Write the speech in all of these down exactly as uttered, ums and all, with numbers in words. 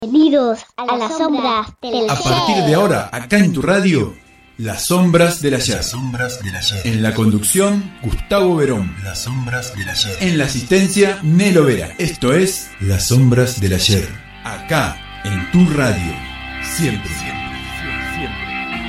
Bienvenidos a las sombras del ayer. A partir de ahora, acá en tu radio, Las Sombras del Ayer. Las Sombras del Ayer. En la conducción, Gustavo Verón. Las Sombras del Ayer. En la asistencia, Nelo Vera. Esto es Las Sombras del Ayer. Acá, en tu radio. Siempre, siempre, siempre, siempre.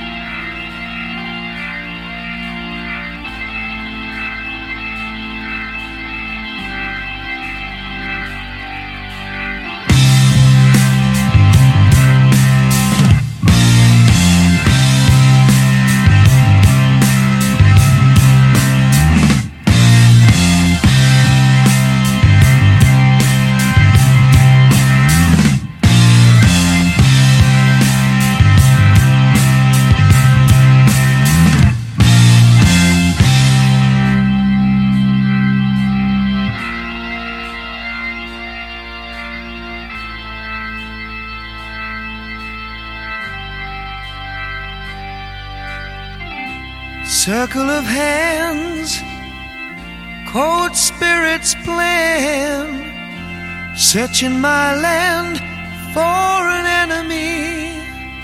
Circle of hands, cold spirits plan, searching my land for an enemy.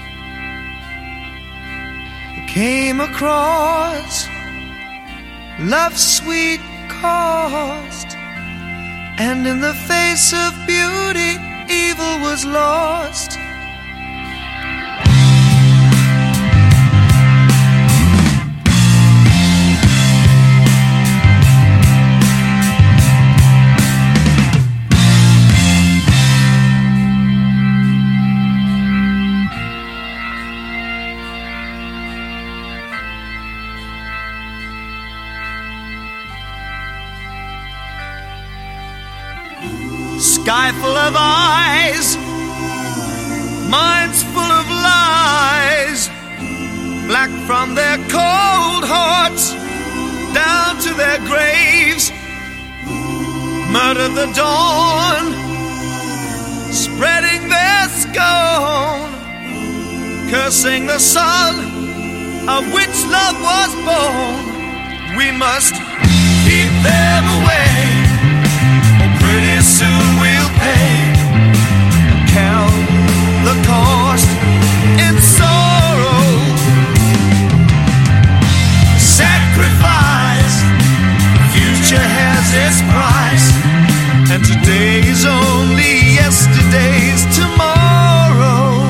Came across love's sweet cost, and in the face of beauty, evil was lost. Sky full of eyes, minds full of lies, black from their cold hearts down to their graves. Murder the dawn, spreading their scorn, cursing the sun of which love was born. We must keep them away. Pretty soon we'll pay, count the cost in sorrow. Sacrifice, future has its price, and today's only yesterday's tomorrow.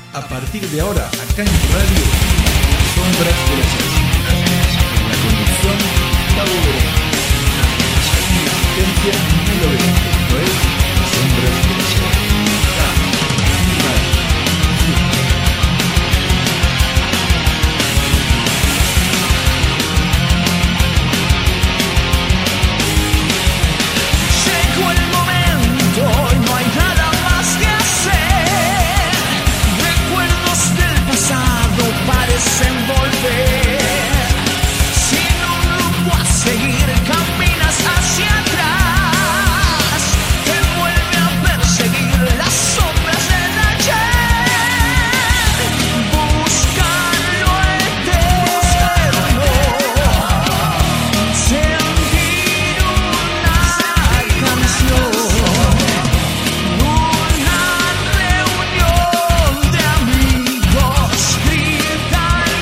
A partir de ahora, acá en tu radio, Las Sombras de la Jazz. En la conducción, Gustavo Verón. En la asistencia, Nelo Verón. Esto es Las Sombras de la Jazz. Acá, en tu radio. Llegó el momento y no hay nada más que hacer. Recuerdos del pasado parecen volver. Sin un rumbo a seguir, caminas hacia atrás. Te vuelve a perseguir las sombras del ayer. Busca lo eterno. Sentir una canción. Una reunión de amigos. Grita el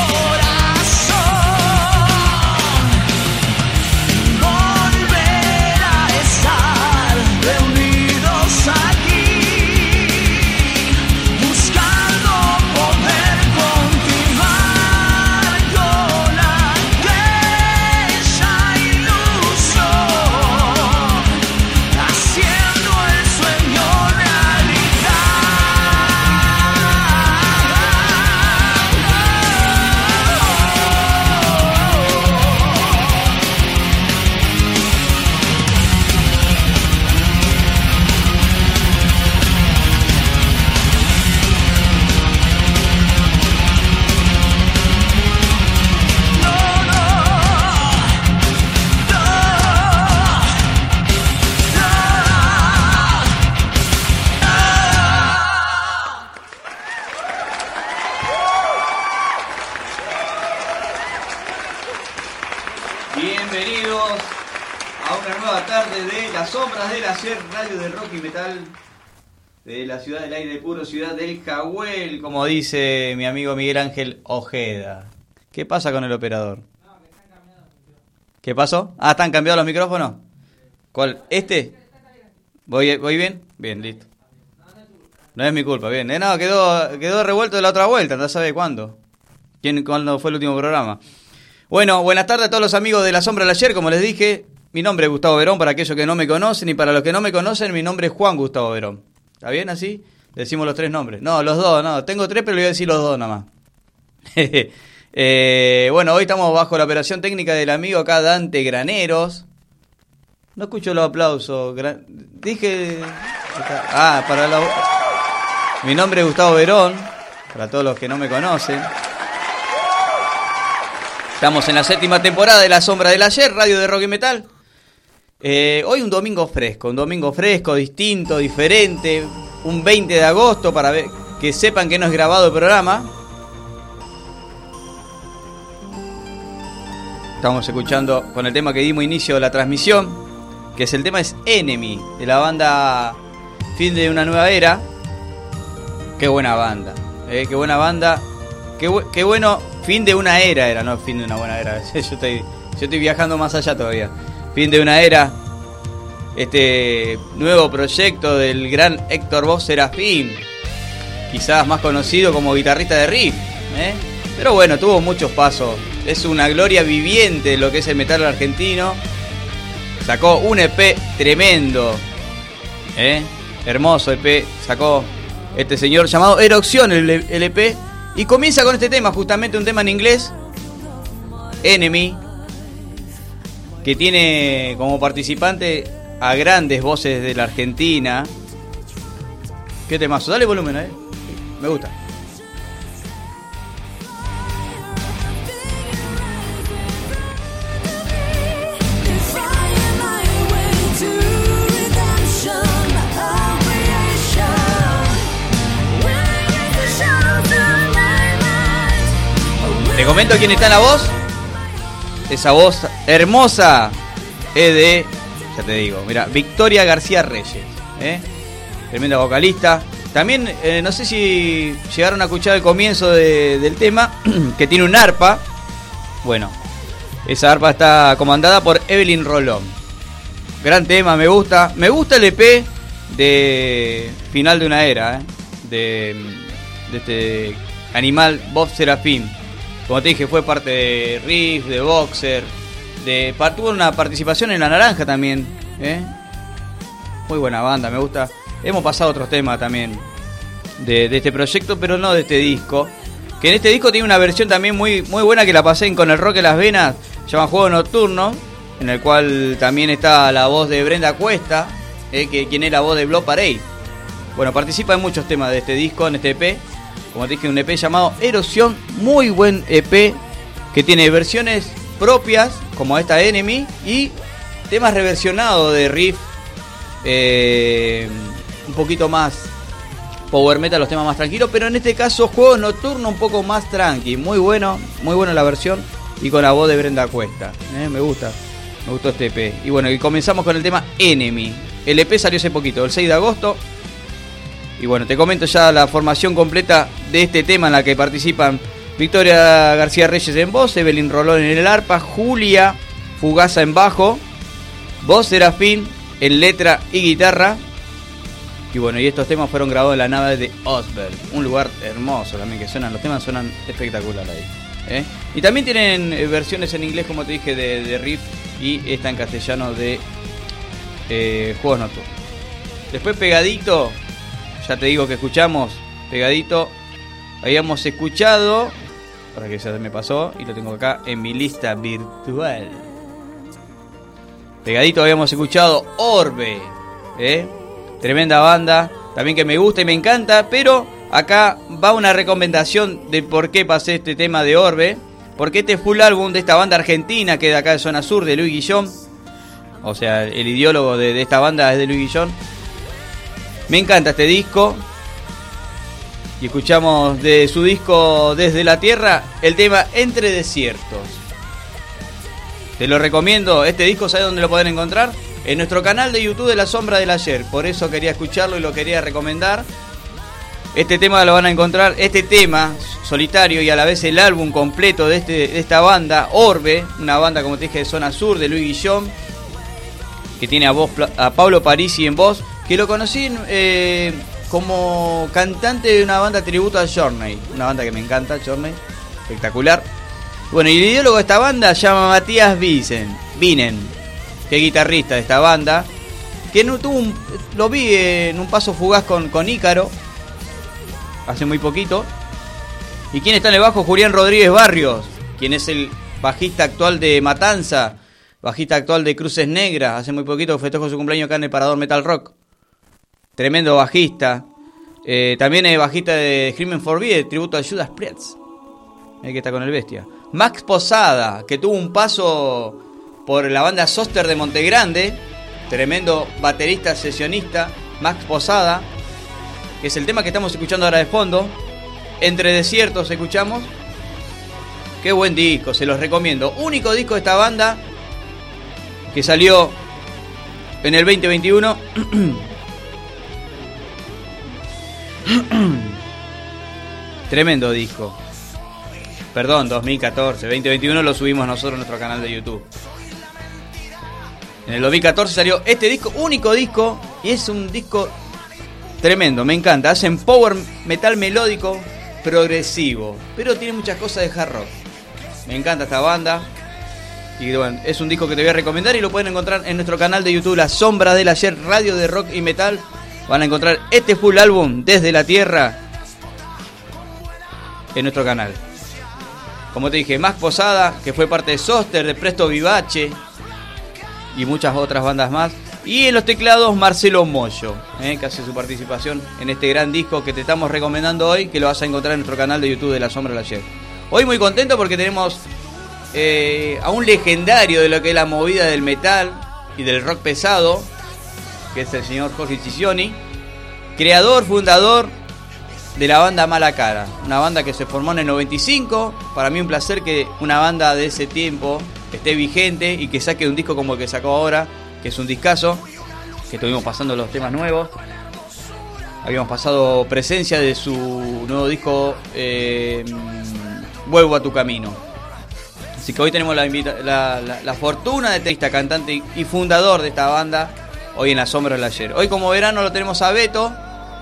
corazón. Volver a estar reunidos aquí, buscando poder continuar con aquella ilusión, haciendo el sueño Bienvenidos a una nueva tarde de Las Sombras del Ayer, radio de rock y metal de la ciudad del aire puro, ciudad del Cahuel, como dice mi amigo Miguel Ángel Ojeda. ¿Qué pasa con el operador? ¿Qué pasó? Ah, ¿están cambiados los micrófonos? ¿Cuál? ¿Este? ¿Voy, voy bien? Bien, listo. No es mi culpa, bien. Eh, no, quedó, quedó revuelto de la otra vuelta, no sabe cuándo. ¿Quién, cuándo fue el último programa? Bueno, buenas tardes a todos los amigos de La Sombra del Ayer, como les dije, mi nombre es Gustavo Verón, para aquellos que no me conocen, y para los que no me conocen, mi nombre es Juan Gustavo Verón. ¿Está bien así? Decimos los tres nombres. No, los dos, no, tengo tres, pero le voy a decir los dos nada más. eh, bueno, hoy estamos bajo la operación técnica del amigo acá, Dante Graneros. No escucho los aplausos. Gra- Dije... Ah, para la... Mi nombre es Gustavo Verón, para todos los que no me conocen. Estamos en la séptima temporada de La Sombra del Ayer, radio de rock y metal. Eh, hoy un domingo fresco, un domingo fresco, distinto, diferente. Un veinte de agosto, para ver, que sepan que no es grabado el programa. Estamos escuchando con el tema que dimos inicio a la transmisión, que es el tema es Enemy, de la banda Fin de una Nueva Era. Qué buena banda, eh, qué buena banda. Qué, bu- qué bueno, fin de una era era, no fin de una buena era. Yo estoy, yo estoy viajando más allá todavía. Fin de una era. Este nuevo proyecto del gran Héctor Voz Serafín, quizás más conocido como guitarrista de riff, ¿eh? Pero bueno, tuvo muchos pasos. Es una gloria viviente de lo que es el metal argentino. Sacó un E P tremendo, ¿eh? Hermoso E P. Sacó este señor llamado Erupción, el, el E P. Y comienza con este tema, justamente un tema en inglés, Enemy, que tiene como participante a grandes voces de la Argentina. ¿Qué temazo? Dale volumen, ¿eh? Me gusta. Te comento quién está en la voz. Esa voz hermosa es de, ya te digo, mira, Victoria García Reyes, ¿eh? Tremenda vocalista. También, eh, no sé si llegaron a escuchar el comienzo de, del tema, que tiene un arpa. Bueno, esa arpa está comandada por Evelyn Rolón. Gran tema, me gusta. Me gusta. Me gusta el E P de Final de una Era, ¿eh? De, de este animal Bob Serafín. Como te dije, fue parte de Riff, de Boxer, de, tuvo una participación en La Naranja también, ¿eh? Muy buena banda, me gusta. Hemos pasado otros temas también de, de este proyecto, pero no de este disco. Que en este disco tiene una versión también muy, muy buena que la pasé en Con el Rock en las Venas, se llama Juego Nocturno, en el cual también está la voz de Brenda Cuesta, eh, que, quien es la voz de Blood Parade. Bueno, participa en muchos temas de este disco, en este E P. Como te dije, un E P llamado Erosión, muy buen E P, que tiene versiones propias, como esta Enemy, y temas reversionados de riff, eh, un poquito más power metal, los temas más tranquilos, pero en este caso Juego Nocturno un poco más tranqui, muy bueno, muy buena la versión, y con la voz de Brenda Cuesta, eh, me gusta, me gustó este E P. Y bueno, y comenzamos con el tema Enemy. El E P salió hace poquito, el seis de agosto. Y bueno, te comento ya la formación completa de este tema en la que participan Victoria García Reyes en voz, Evelyn Rolón en el arpa, Julia Fugaza en bajo, voz Serafín en letra y guitarra. Y bueno, y estos temas fueron grabados en la nave de Osberg, un lugar hermoso también, que suenan, los temas suenan espectacular ahí, ¿eh? Y también tienen versiones en inglés, como te dije, de, de riff, y esta en castellano de eh, Juegos Nocturnos. Después pegadito, ya te digo que escuchamos, pegadito, habíamos escuchado, para que ya me pasó, y lo tengo acá en mi lista virtual. Pegadito habíamos escuchado Orbe, ¿eh? Tremenda banda, también que me gusta y me encanta, pero acá va una recomendación de por qué pasé este tema de Orbe, porque este full álbum de esta banda argentina, que es de acá de Zona Sur, de Luis Guillón, o sea, el ideólogo de, de esta banda es de Luis Guillón. Me encanta este disco. Y escuchamos de su disco Desde la Tierra el tema Entre Desiertos. Te lo recomiendo. Este disco, ¿sabes dónde lo pueden encontrar? En nuestro canal de YouTube de La Sombra del Ayer. Por eso quería escucharlo y lo quería recomendar. Este tema lo van a encontrar, este tema solitario y a la vez el álbum completo de, este, de esta banda, Orbe, una banda, como te dije, de Zona Sur, de Luis Guillón, que tiene a, voz, a Pablo Parisi en voz, que lo conocí eh, como cantante de una banda tributo a Journey, una banda que me encanta, Journey, espectacular. Bueno, y el ideólogo de esta banda se llama Matías Vinen, Vinen, que es guitarrista de esta banda, que no tuvo un, lo vi en un paso fugaz con, con Ícaro, hace muy poquito. ¿Y quién está en el bajo? Julián Rodríguez Barrios, quien es el bajista actual de Matanza, bajista actual de Cruces Negras, hace muy poquito festejó su cumpleaños acá en el Parador Metal Rock. Tremendo bajista. Eh, también es bajista de Screaming Forbidden, tributo a Judas Priest, el que está con el Bestia. Max Posada, que tuvo un paso por la banda Soster de Montegrande, tremendo baterista sesionista, Max Posada, que es el tema que estamos escuchando ahora de fondo. Entre Desiertos escuchamos. Qué buen disco, se los recomiendo. Único disco de esta banda que salió en el veinte veintiuno. Tremendo disco. Perdón, dos mil catorce, veinte veintiuno lo subimos nosotros a nuestro canal de YouTube. En el dos mil catorce salió este disco, único disco, y es un disco tremendo, me encanta. Hacen power metal melódico, progresivo, pero tiene muchas cosas de hard rock. Me encanta esta banda. Y bueno, es un disco que te voy a recomendar y lo pueden encontrar en nuestro canal de YouTube, La Sombra del Ayer, radio de rock y metal. Van a encontrar este full álbum, Desde la Tierra, en nuestro canal. Como te dije, Max Posada, que fue parte de Soster, de Presto Vivace y muchas otras bandas más. Y en los teclados, Marcelo Moyo, eh, que hace su participación en este gran disco que te estamos recomendando hoy, que lo vas a encontrar en nuestro canal de YouTube de La Sombra del Ayer. Hoy muy contento porque tenemos eh, a un legendario de lo que es la movida del metal y del rock pesado, que es el señor Jorge Ciccioni, creador, fundador de la banda Mala Cara, una banda que se formó en el noventa y cinco. Para mí un placer que una banda de ese tiempo esté vigente y que saque un disco como el que sacó ahora, que es un discazo, que estuvimos pasando los temas nuevos. Habíamos pasado Presencia de su nuevo disco, eh, Vuelvo a tu camino. Así que hoy tenemos la, invita- la, la, la fortuna de tener esta cantante y fundador de esta banda hoy en La Sombra del Ayer. Hoy como verano lo tenemos a Beto,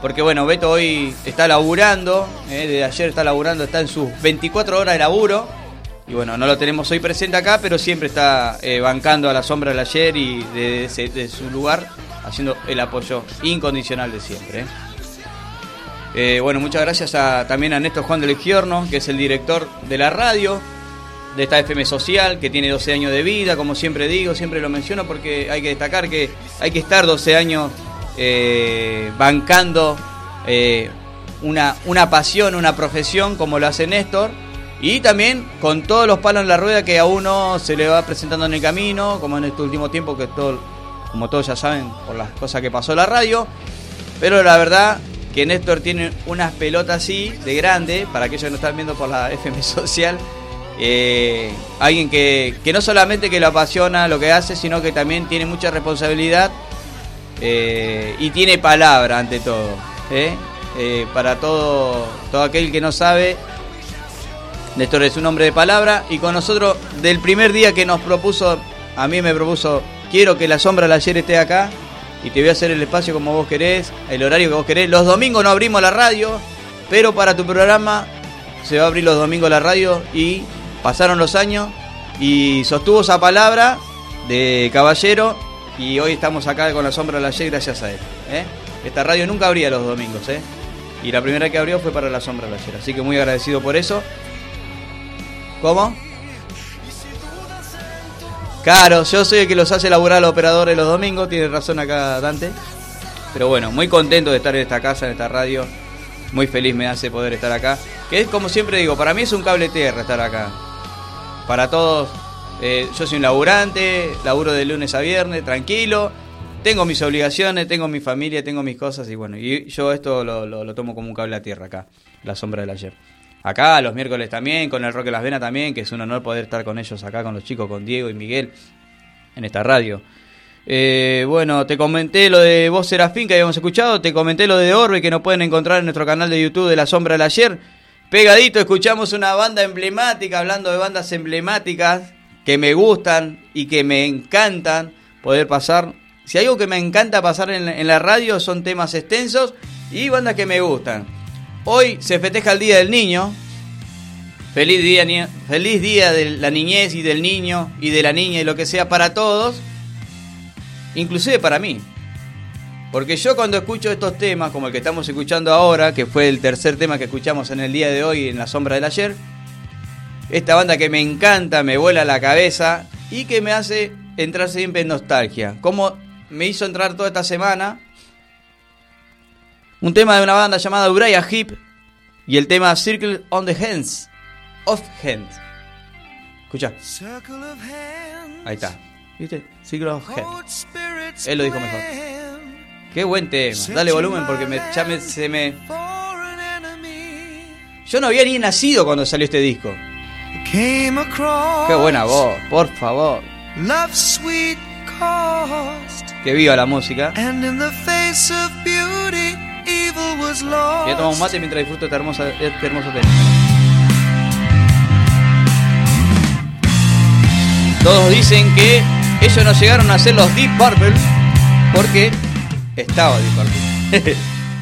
porque bueno, Beto hoy está laburando, eh, desde ayer está laburando, está en sus veinticuatro horas de laburo, y bueno, no lo tenemos hoy presente acá, pero siempre está eh, bancando a la sombra del ayer y de, de, de su lugar, haciendo el apoyo incondicional de siempre. Eh. Eh, bueno, muchas gracias a, también a Néstor Juan de Legiorno, que es el director de la radio, de esta F M Social, que tiene doce años de vida, como siempre digo, siempre lo menciono porque hay que destacar que hay que estar doce años eh, bancando eh, una, una pasión, una profesión como lo hace Néstor, y también con todos los palos en la rueda que a uno se le va presentando en el camino, como en este último tiempo, que todo, como todos ya saben, por las cosas que pasó en la radio, pero la verdad que Néstor tiene unas pelotas así, de grande, para aquellos que no están viendo por la F M Social. Eh, alguien que, que no solamente que lo apasiona lo que hace, sino que también tiene mucha responsabilidad eh, y tiene palabra ante todo. ¿eh? Eh, para todo, todo aquel que no sabe, Néstor es un hombre de palabra, y con nosotros del primer día que nos propuso, a mí me propuso, quiero que la sombra del ayer esté acá, y te voy a hacer el espacio como vos querés, el horario que vos querés. Los domingos no abrimos la radio, pero para tu programa se va a abrir los domingos la radio, y pasaron los años y sostuvo esa palabra de caballero, y hoy estamos acá con la sombra del ayer gracias a él. ¿eh? Esta radio nunca abría los domingos, ¿eh? y la primera que abrió fue para la sombra del ayer, así que muy agradecido por eso. ¿Cómo? Claro, yo soy el que los hace laburar a los operadores los domingos, tiene razón acá Dante. Pero bueno, muy contento de estar en esta casa, en esta radio. Muy feliz me hace poder estar acá. Que es como siempre digo, para mí es un cable tierra estar acá. Para todos, eh, yo soy un laburante, laburo de lunes a viernes, tranquilo. Tengo mis obligaciones, tengo mi familia, tengo mis cosas, y bueno, y yo esto lo, lo, lo tomo como un cable a tierra acá, la sombra del ayer. Acá los miércoles también, con el Rock en las Venas también, que es un honor poder estar con ellos acá, con los chicos, con Diego y Miguel, en esta radio. Eh, bueno, te comenté lo de Voz Serafín que habíamos escuchado, te comenté lo de Orbe que nos pueden encontrar en nuestro canal de YouTube de La Sombra del Ayer. Pegadito escuchamos una banda emblemática, hablando de bandas emblemáticas que me gustan y que me encantan poder pasar. Si hay algo que me encanta pasar en, en la radio son temas extensos y bandas que me gustan. Hoy se festeja el Día del Niño. Feliz día, ni- feliz día de la niñez y del niño y de la niña y lo que sea para todos, inclusive para mí. Porque yo cuando escucho estos temas, como el que estamos escuchando ahora, que fue el tercer tema que escuchamos en el día de hoy en La Sombra del Ayer, esta banda que me encanta, me vuela la cabeza y que me hace entrar siempre en nostalgia. Como me hizo entrar toda esta semana un tema de una banda llamada Uriah Heep y el tema Circle on the Hands of Hands. Escucha. Ahí está. ¿Viste? Circle of Hands. Él lo dijo mejor. Qué buen tema. Dale volumen porque me, ya me, se me... Yo no había ni nacido cuando salió este disco. Qué buena voz, por favor. Que viva la música. Voy a tomar un mate mientras disfruto este hermoso, este hermoso tema. Todos dicen que ellos no llegaron a ser los Deep Purple porque estaba Deep Purple.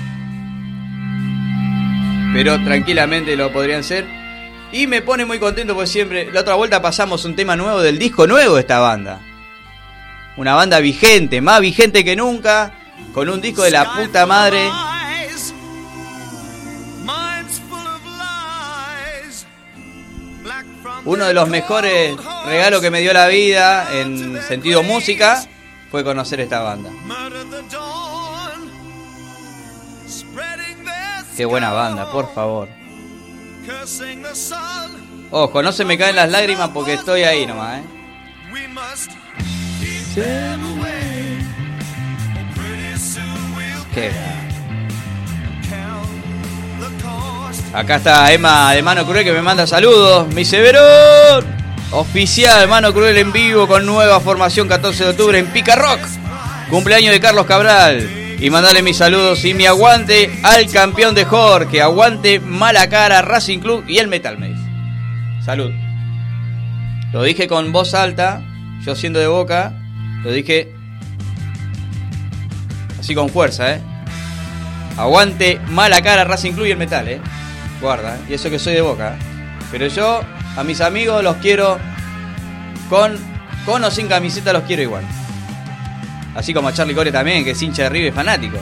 Pero tranquilamente lo podrían ser. Y me pone muy contento porque siempre, la otra vuelta pasamos un tema nuevo del disco nuevo de esta banda. Una banda vigente, más vigente que nunca, con un disco de la puta madre. Uno de los mejores regalos que me dio la vida en sentido música fue conocer esta banda. Qué buena banda, por favor. Ojo, no se me caen las lágrimas porque estoy ahí nomás, ¿eh? Sí. Qué. Acá está Emma de Mano Cruel que me manda saludos. Mi Severón oficial, Mano Cruel en vivo con nueva formación catorce de octubre en Pica Rock. Cumpleaños de Carlos Cabral. Y mandale mis saludos y mi aguante al campeón de Jorge. Aguante Mala Cara, Racing Club y el Metal Maze. Salud. Lo dije con voz alta, yo siendo de Boca, lo dije así con fuerza, ¿eh? Aguante mala cara Racing Club y el metal, eh. Guarda, eh. Y eso que soy de Boca, eh. Pero yo a mis amigos los quiero con, con o sin camiseta, los quiero igual. Así como a Charlie Core también, que es hincha de River, fanático.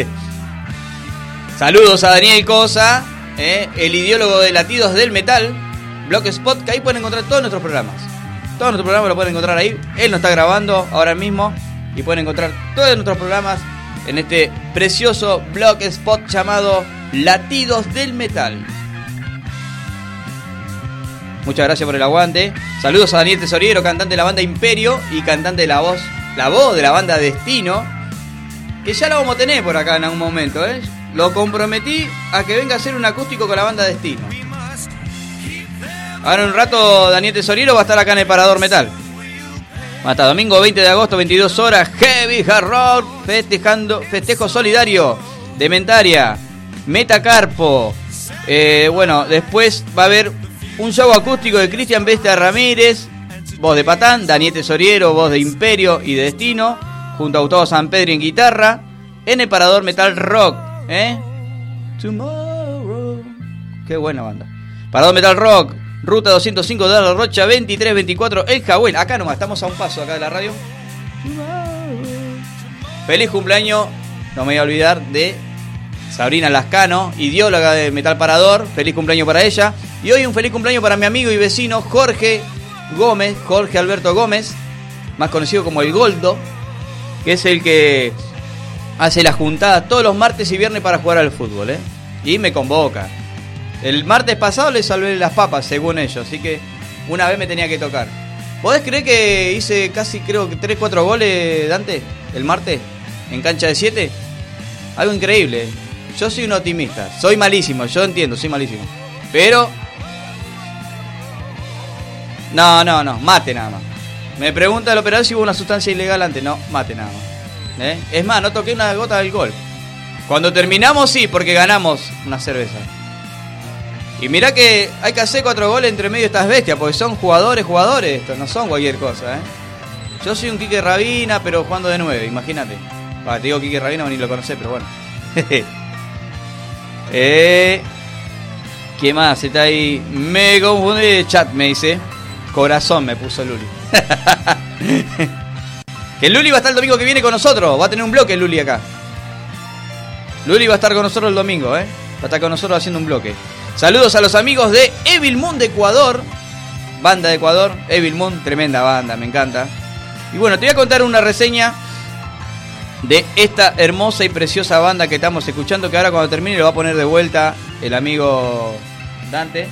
Saludos a Daniel Cosa, eh, el ideólogo de Latidos del Metal, Blogspot, que ahí pueden encontrar todos nuestros programas. Todos nuestros programas lo pueden encontrar ahí. Él nos está grabando ahora mismo y pueden encontrar todos nuestros programas en este precioso Blogspot llamado Latidos del Metal. Muchas gracias por el aguante. Saludos a Daniel Tesoriero, cantante de la banda Imperio y cantante de la voz, la voz de la banda Destino, que ya lo vamos a tener por acá en algún momento, ¿eh? Lo comprometí a que venga a hacer un acústico con la banda Destino. Ahora en un rato Daniel Tesoriero va a estar acá en el Parador Metal. Hasta domingo veinte de agosto, veintidós horas, Heavy Hard Rock, festejando, festejo solidario de Mentaria, Metacarpo. Eh, bueno, después va a haber un show acústico de Cristian Bestia Ramírez, voz de Patán, Daniel Tesoriero, voz de Imperio y de Destino, junto a Gustavo San Pedro en guitarra, en el Parador Metal Rock, ¿eh? Tomorrow. Qué buena banda. Parador Metal Rock, ruta doscientos cinco de La Rocha, veintitrés veinticuatro, El Jahuel. Acá nomás, estamos a un paso acá de la radio. Feliz cumpleaños, no me voy a olvidar de Sabrina Lascano, ideóloga de Metal Parador. Feliz cumpleaños para ella. Y hoy un feliz cumpleaños para mi amigo y vecino Jorge Gómez, Jorge Alberto Gómez, más conocido como El Goldo, que es el que hace la juntada todos los martes y viernes para jugar al fútbol, ¿eh? Y me convoca. El martes pasado le salvé las papas, según ellos, así que una vez me tenía que tocar. ¿Podés creer que hice casi, creo que tres cuatro goles, Dante, el martes, en cancha de siete? Algo increíble. Yo soy un optimista, soy malísimo, yo entiendo, soy malísimo. Pero... No, no, no, mate nada más. Me pregunta el operador si hubo una sustancia ilegal antes. No, mate nada más. ¿Eh? Es más, no toqué una gota del gol. Cuando terminamos sí, porque ganamos una cerveza. Y mirá que hay que hacer cuatro goles entre medio de estas bestias, porque son jugadores, jugadores, estos no son cualquier cosa, ¿eh? Yo soy un Quique Rabina, pero jugando de nueve, imagínate. Ah, te digo Quique Rabina, ni lo conocés, pero bueno. eh, ¿Qué más? Está ahí. Me confundí de chat, me dice. Corazón me puso Luli. Que Luli va a estar el domingo que viene con nosotros. Va a tener un bloque Luli acá. Luli va a estar con nosotros el domingo, ¿eh? Va a estar con nosotros haciendo un bloque. Saludos a los amigos de Evil Moon de Ecuador. Banda de Ecuador. Evil Moon, tremenda banda, me encanta. Y bueno, te voy a contar una reseña de esta hermosa y preciosa banda que estamos escuchando, que ahora cuando termine lo va a poner de vuelta el amigo Dante.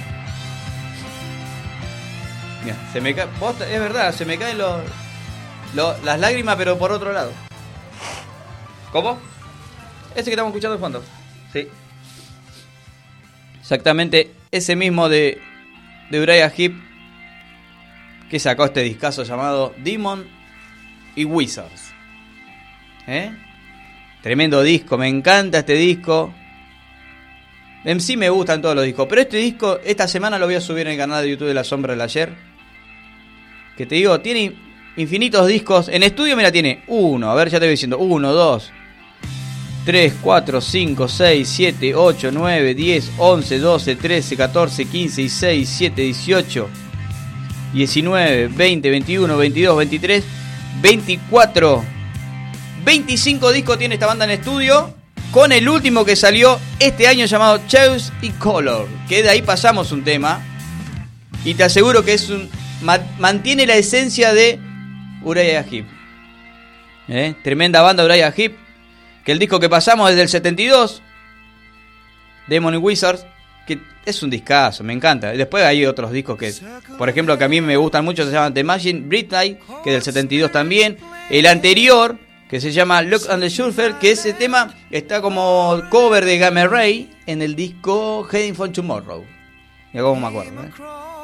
Mira, se me cae, es verdad, se me caen los, los, las lágrimas, pero por otro lado. ¿Cómo? Ese que estamos escuchando de fondo. Sí. Exactamente ese mismo de, de Uriah Heep, que sacó este discazo llamado Demon y Wizards. ¿Eh? Tremendo disco, me encanta este disco. En sí me gustan todos los discos, pero este disco esta semana lo voy a subir en el canal de YouTube de La Sombra del Ayer. Que te digo, tiene infinitos discos. En estudio, mira, tiene uno, a ver, ya te voy diciendo, uno, dos, tres, cuatro, cinco, seis, siete, ocho, nueve, diez, once, doce, trece, catorce, quince, dieciséis, diecisiete, dieciocho, diecinueve, veinte, veintiuno, veintidós, veintitrés, veinticuatro, veinticinco discos tiene esta banda en estudio, con el último que salió este año llamado Choice y Color, que de ahí pasamos un tema y te aseguro que es un mantiene la esencia de Uriah Heep. ¿Eh? Tremenda banda Uriah Heep, que el disco que pasamos es del setenta y dos, Demon y Wizards, que es un discazo, me encanta. Y después hay otros discos que, por ejemplo, que a mí me gustan mucho, se llaman The Machine Britney, que es del setenta y dos también. El anterior, que se llama Look and the Surfer, que ese tema está como cover de Gamma Ray en el disco Heading for Tomorrow. Ya como me acuerdo, ¿eh?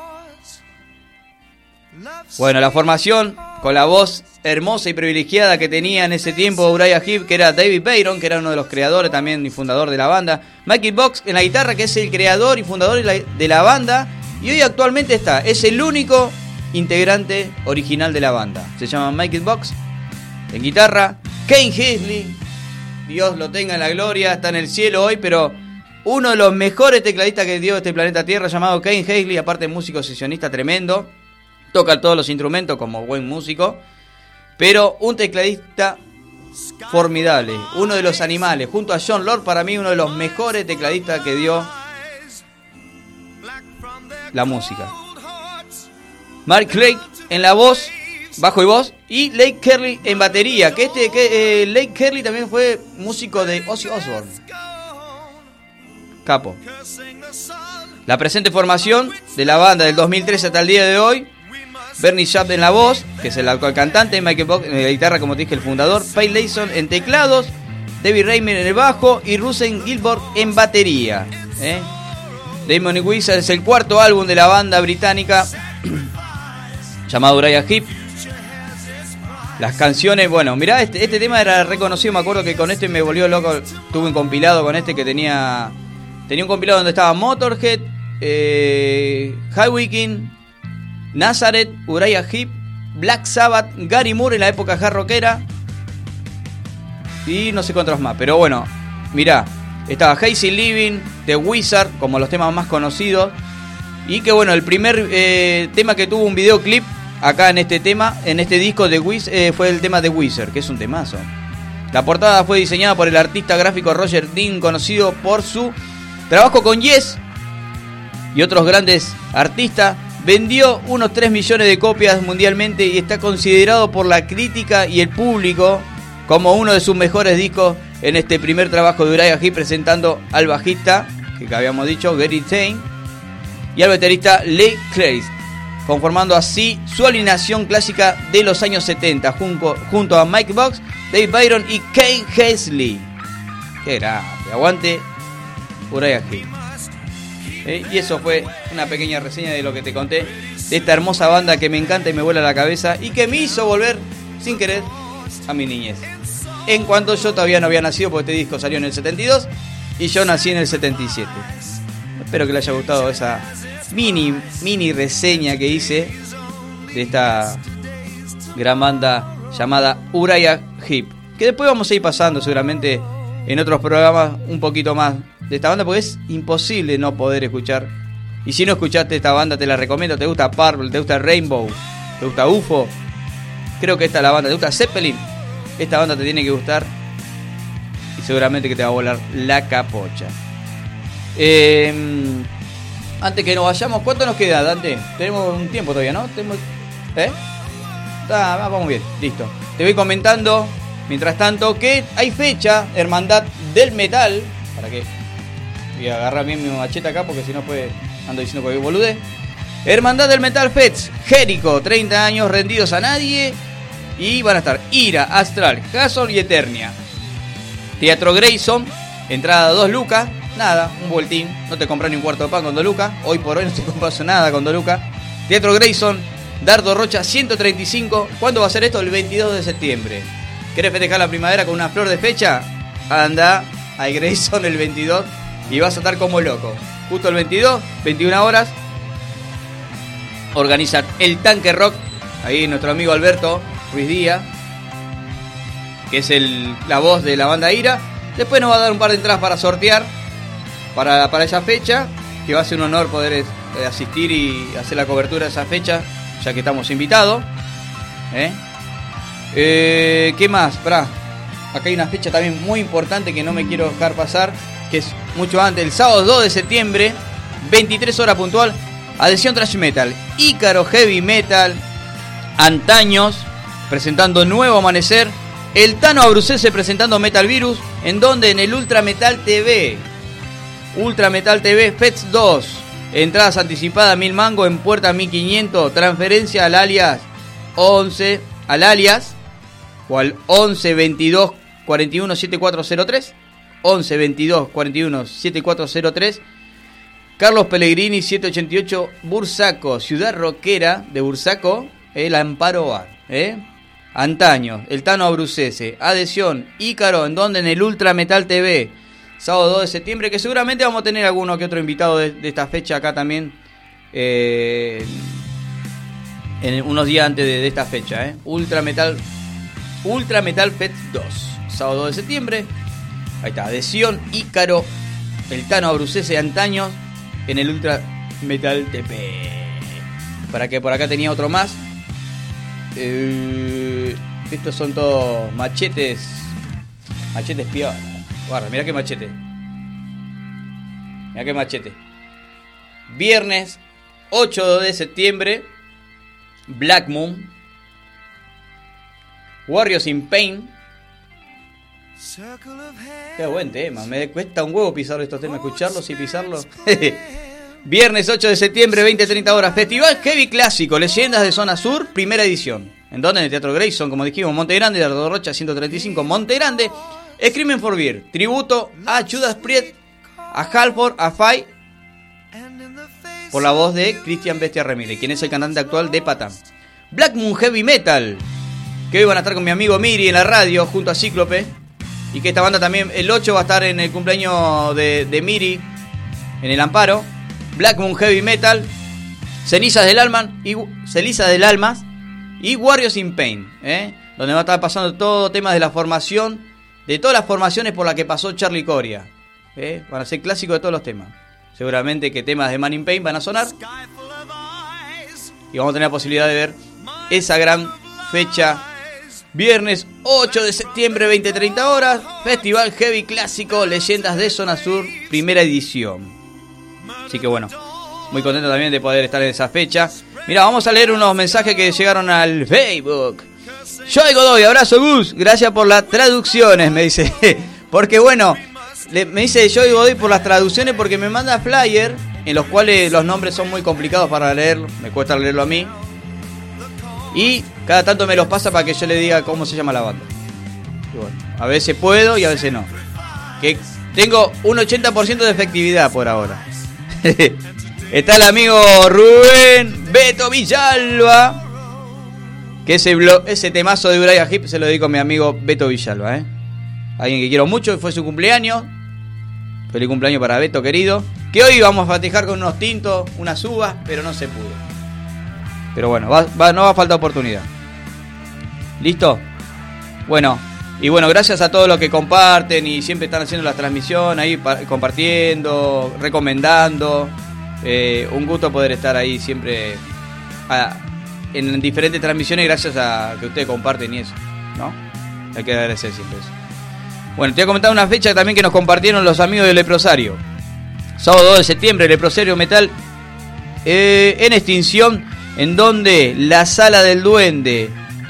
Bueno, la formación con la voz hermosa y privilegiada que tenía en ese tiempo Uriah Heep, que era David Bayron, que era uno de los creadores también y fundador de la banda. Michael Box en la guitarra, que es el creador y fundador de la, de la banda. Y hoy actualmente está, es el único integrante original de la banda. Se llama Michael Box en guitarra, Kane Heasley Dios lo tenga en la gloria, está en el cielo hoy, pero uno de los mejores tecladistas que dio este planeta Tierra, llamado Kane Hasley, aparte músico sesionista tremendo, toca todos los instrumentos como buen músico, pero un tecladista formidable, uno de los animales, junto a Jon Lord, para mí uno de los mejores tecladistas que dio la música. Mark Craig en la voz, bajo y voz, y Lake Kerley en batería, que este que eh, Lake Kerley también fue músico de Ozzy Osbourne. Capo. La presente formación de la banda del dos mil trece hasta el día de hoy: Bernie Schaap en la voz, que es el actual cantante, Michael Bock en la guitarra, como te dije, el fundador, Pete Layson en teclados, David Reimer en el bajo y Russell Gilbert en batería. ¿eh? Damon Wizard es el cuarto álbum de la banda británica llamado Uriah Heep. Las canciones, bueno, mirá, este, este tema era reconocido, me acuerdo que con este me volvió loco, tuve un compilado con este que tenía tenía un compilado donde estaba Motorhead, eh, Highwiking, Nazareth, Uriah Heep, Black Sabbath, Gary Moore en la época hard rockera y no sé cuántos más, pero bueno, mirá, estaba Hazy Living, The Wizard como los temas más conocidos, y que bueno, el primer eh, tema que tuvo un videoclip acá en este tema, en este disco de Wiz, eh, fue el tema de Wizard, que es un temazo. La portada fue diseñada por el artista gráfico Roger Dean, conocido por su trabajo con Yes y otros grandes artistas. Vendió unos tres millones de copias mundialmente y está considerado por la crítica y el público como uno de sus mejores discos en este primer trabajo de Uriah Heep, presentando al bajista, que habíamos dicho, Gary Tain, y al baterista Lake Craig, conformando así su alineación clásica de los años setenta, junto, junto a Mike Box, Dave Byron y Kane Hasley. Qué grande, aguante Uriah Heep. ¿Eh? Y eso fue una pequeña reseña de lo que te conté, de esta hermosa banda que me encanta y me vuela la cabeza, y que me hizo volver, sin querer, a mi niñez. En cuanto yo todavía no había nacido, porque este disco salió en el setenta y dos, y yo nací en el setenta y siete. Espero que les haya gustado esa mini, mini reseña que hice de esta gran banda llamada Uriah Heep, que después vamos a ir pasando seguramente en otros programas un poquito más de esta banda, porque es imposible no poder escuchar. Y si no escuchaste esta banda, te la recomiendo. Te gusta Purple, te gusta Rainbow, te gusta U F O, creo que esta es la banda. Te gusta Zeppelin, esta banda te tiene que gustar, y seguramente que te va a volar la capocha. Eh, antes que nos vayamos, ¿cuánto nos queda, Dante? Tenemos un tiempo todavía, ¿no? ¿Tenemos... ¿Eh? Ah, vamos bien, listo. Te voy comentando, mientras tanto, que hay fecha, Hermandad del Metal. Para que voy a agarrar bien mi machete acá, porque si no pues ando diciendo que bolude. Hermandad del Metal Fest, Jericho, treinta años rendidos a nadie. Y van a estar Ira, Astral, Jason y Eternia. Teatro Grayson, entrada dos lucas. Nada, un vueltín, no te compras ni un cuarto de pan con dos lucas. Hoy por hoy no te compras nada con dos lucas. Teatro Grayson, Dardo Rocha, ciento treinta y cinco. ¿Cuándo va a ser esto? El veintidós de septiembre. ¿Querés festejar la primavera con una flor de fecha? Anda a Grayson el veintidós y vas a estar como loco. Justo el veintidós, veintiuna horas, organizan el Tanque Rock. Ahí nuestro amigo Alberto Ruiz Díaz, que es el, la voz de la banda Ira. Después nos va a dar un par de entradas para sortear para, para esa fecha, que va a ser un honor poder eh, asistir y hacer la cobertura de esa fecha, ya que estamos invitados. ¿Eh? Eh, ¿Qué más? Pará. Acá hay una fecha también muy importante que no me quiero dejar pasar, que es mucho antes, el sábado dos de septiembre, veintitrés horas puntual, Adhesión Thrash Metal, Ícaro Heavy Metal, Antaños presentando Nuevo Amanecer, el Tano Abrucese presentando Metal Virus, en donde en el Ultra Metal T V, Ultra Metal T V Fest dos, entradas anticipadas mil mango, en puerta mil quinientos, transferencia al alias once, al alias o al once veintidós cuarenta y uno setenta y cuatro cero tres, once veintidós cuarenta y uno setenta y cuatro cero tres. Carlos Pellegrini ciento ochenta y ocho, Bursaco, ciudad rockera de Bursaco, el Amparo Bar, ¿eh? Antaño, el Tano Abrucese, Adhesión, Ícaro, en donde en el Ultra Metal T V, sábado dos de septiembre, que seguramente vamos a tener alguno que otro invitado de, de esta fecha acá también, eh, en unos días antes de, de esta fecha, ¿eh? Ultra Metal, Ultra Metal Fest dos, sábado dos de septiembre, Ahí está, Adhesión, Ícaro, el Tano Abrucese de antaños en el Ultra Metal T P. Para que por acá tenía otro más. Eh, estos son todos machetes. Machetes piola. Guarda, mirá qué machete. Mirá qué machete. Viernes ocho de septiembre. Black Moon. Warriors in Pain. Qué buen tema. Me cuesta un huevo pisar estos temas. Escucharlos y pisarlos. Viernes ocho de septiembre, veinte a treinta horas. Festival Heavy Clásico, Leyendas de Zona Sur, primera edición. ¿En dónde? En el Teatro Grayson, como dijimos, Monte Grande, de Ardo Rocha, ciento treinta y cinco, Monte Grande. Screaming for Beer, tributo a Judas Priest, a Halford, a Fay, por la voz de Cristian Bestia Ramírez, quien es el cantante actual de Patán. Black Moon Heavy Metal, que hoy van a estar con mi amigo Miri en la radio, junto a Cíclope. Y que esta banda también, el ocho va a estar en el cumpleaños de, de Miri, en el Amparo. Black Moon Heavy Metal, Cenizas del Alma y Cenizas del Alma y Warriors in Pain, ¿eh? Donde va a estar pasando todo temas de la formación, de todas las formaciones por las que pasó Charlie Coria, ¿eh? Van a ser clásicos de todos los temas. Seguramente que temas de Man in Pain van a sonar y vamos a tener la posibilidad de ver esa gran fecha. Viernes ocho de septiembre, veinte a treinta horas, Festival Heavy Clásico, Leyendas de Zona Sur, primera edición. Así que bueno, muy contento también de poder estar en esa fecha. Mira, vamos a leer unos mensajes que llegaron al Facebook. Joy Godoy, abrazo Gus, gracias por las traducciones, me dice. Porque bueno, le, me dice Joy Godoy por las traducciones porque me manda flyer en los cuales los nombres son muy complicados para leer, me cuesta leerlo a mí. Y cada tanto me los pasa para que yo le diga cómo se llama la banda. Y bueno, a veces puedo y a veces no. Que tengo un ochenta por ciento de efectividad por ahora. Está el amigo Rubén Beto Villalba, que ese, blo- ese temazo de Uriah Heep se lo dedico a mi amigo Beto Villalba, ¿eh? Alguien que quiero mucho, fue su cumpleaños. Feliz cumpleaños para Beto querido. Que hoy vamos a festejar con unos tintos, unas uvas, pero no se pudo. Pero bueno, va, va, no va a faltar oportunidad. ¿Listo? Bueno, y bueno, gracias a todos los que comparten y siempre están haciendo la transmisión ahí, pa- compartiendo, recomendando. Eh, un gusto poder estar ahí siempre a, en diferentes transmisiones gracias a que ustedes comparten y eso, ¿no? Hay que agradecer siempre eso. Bueno, te voy a comentar una fecha también que nos compartieron los amigos del Leprosario. Sábado dos de septiembre, Leprosario Metal eh, en extinción, en donde la Sala del Duende,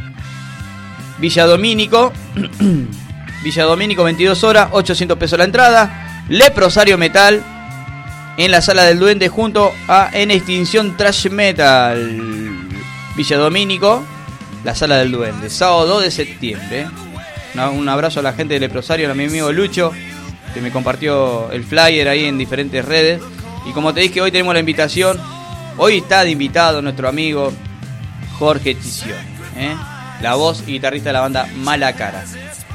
Villa Domínico, Villa Domínico, veintidós horas, ochocientos pesos la entrada. Leprosario Metal en la Sala del Duende junto a En Extinción Trash Metal, Villa Domínico, la Sala del Duende, sábado dos de septiembre. Un abrazo a la gente de Leprosario, a mi amigo Lucho, que me compartió el flyer ahí en diferentes redes. Y como te dije, hoy tenemos la invitación. Hoy está de invitado nuestro amigo Jorge Tizioni, ¿eh? La voz y guitarrista de la banda Mala Cara.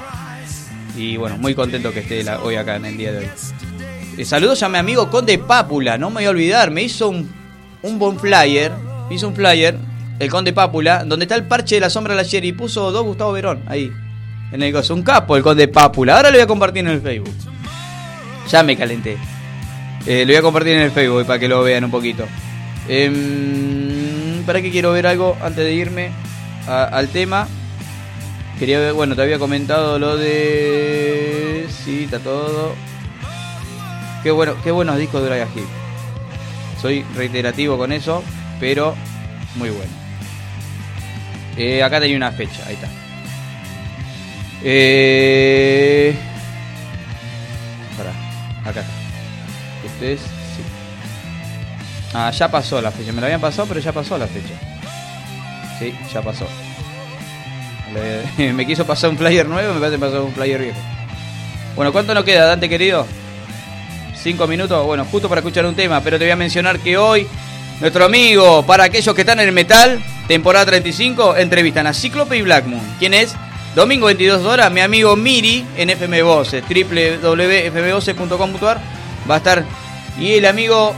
Y bueno, muy contento que esté la, hoy acá en el día de hoy. Eh, saludos a mi amigo Conde Pápula, no me voy a olvidar, me hizo un, un buen flyer, me hizo un flyer, el Conde Pápula, donde está el parche de la sombra de la Sherry, y puso dos Gustavo Verón, ahí, en el gozo, un capo el Conde Pápula. Ahora lo voy a compartir en el Facebook, ya me calenté, eh, lo voy a compartir en el Facebook para que lo vean un poquito. Eh, ¿Para qué quiero ver algo antes de irme a, al tema? Quería ver, bueno, te había comentado lo de... Sí, está todo. Qué bueno, qué buenos discos de Uriah Heep. Soy reiterativo con eso, pero muy bueno. Eh, acá tenía una fecha, ahí está. Eh... Pará, acá está. Ustedes, sí. Ah, ya pasó la fecha. Me la habían pasado, pero ya pasó la fecha. Sí, ya pasó. Le... me quiso pasar un flyer nuevo, me parece que pasó un flyer viejo. Bueno, ¿cuánto nos queda, Dante querido? Cinco minutos, bueno, justo para escuchar un tema. Pero te voy a mencionar que hoy nuestro amigo, para aquellos que están en el metal, temporada treinta y cinco, entrevistan a Cíclope y Black Moon. ¿Quién es? Domingo veintidós horas, mi amigo Miri en F M Voces, doble u doble u doble u punto f m voces punto com punto a r. Va a estar. Y el amigo,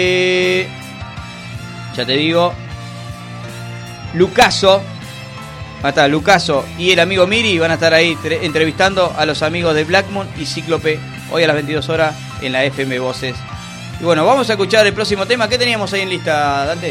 eh, ya te digo, Lucaso, Va a estar Lucaso y el amigo Miri, van a estar ahí tre- entrevistando a los amigos de Blackmon y Cíclope hoy a las veintidós horas en la F M Voces. Y bueno, vamos a escuchar el próximo tema. ¿Qué teníamos ahí en lista, Dante?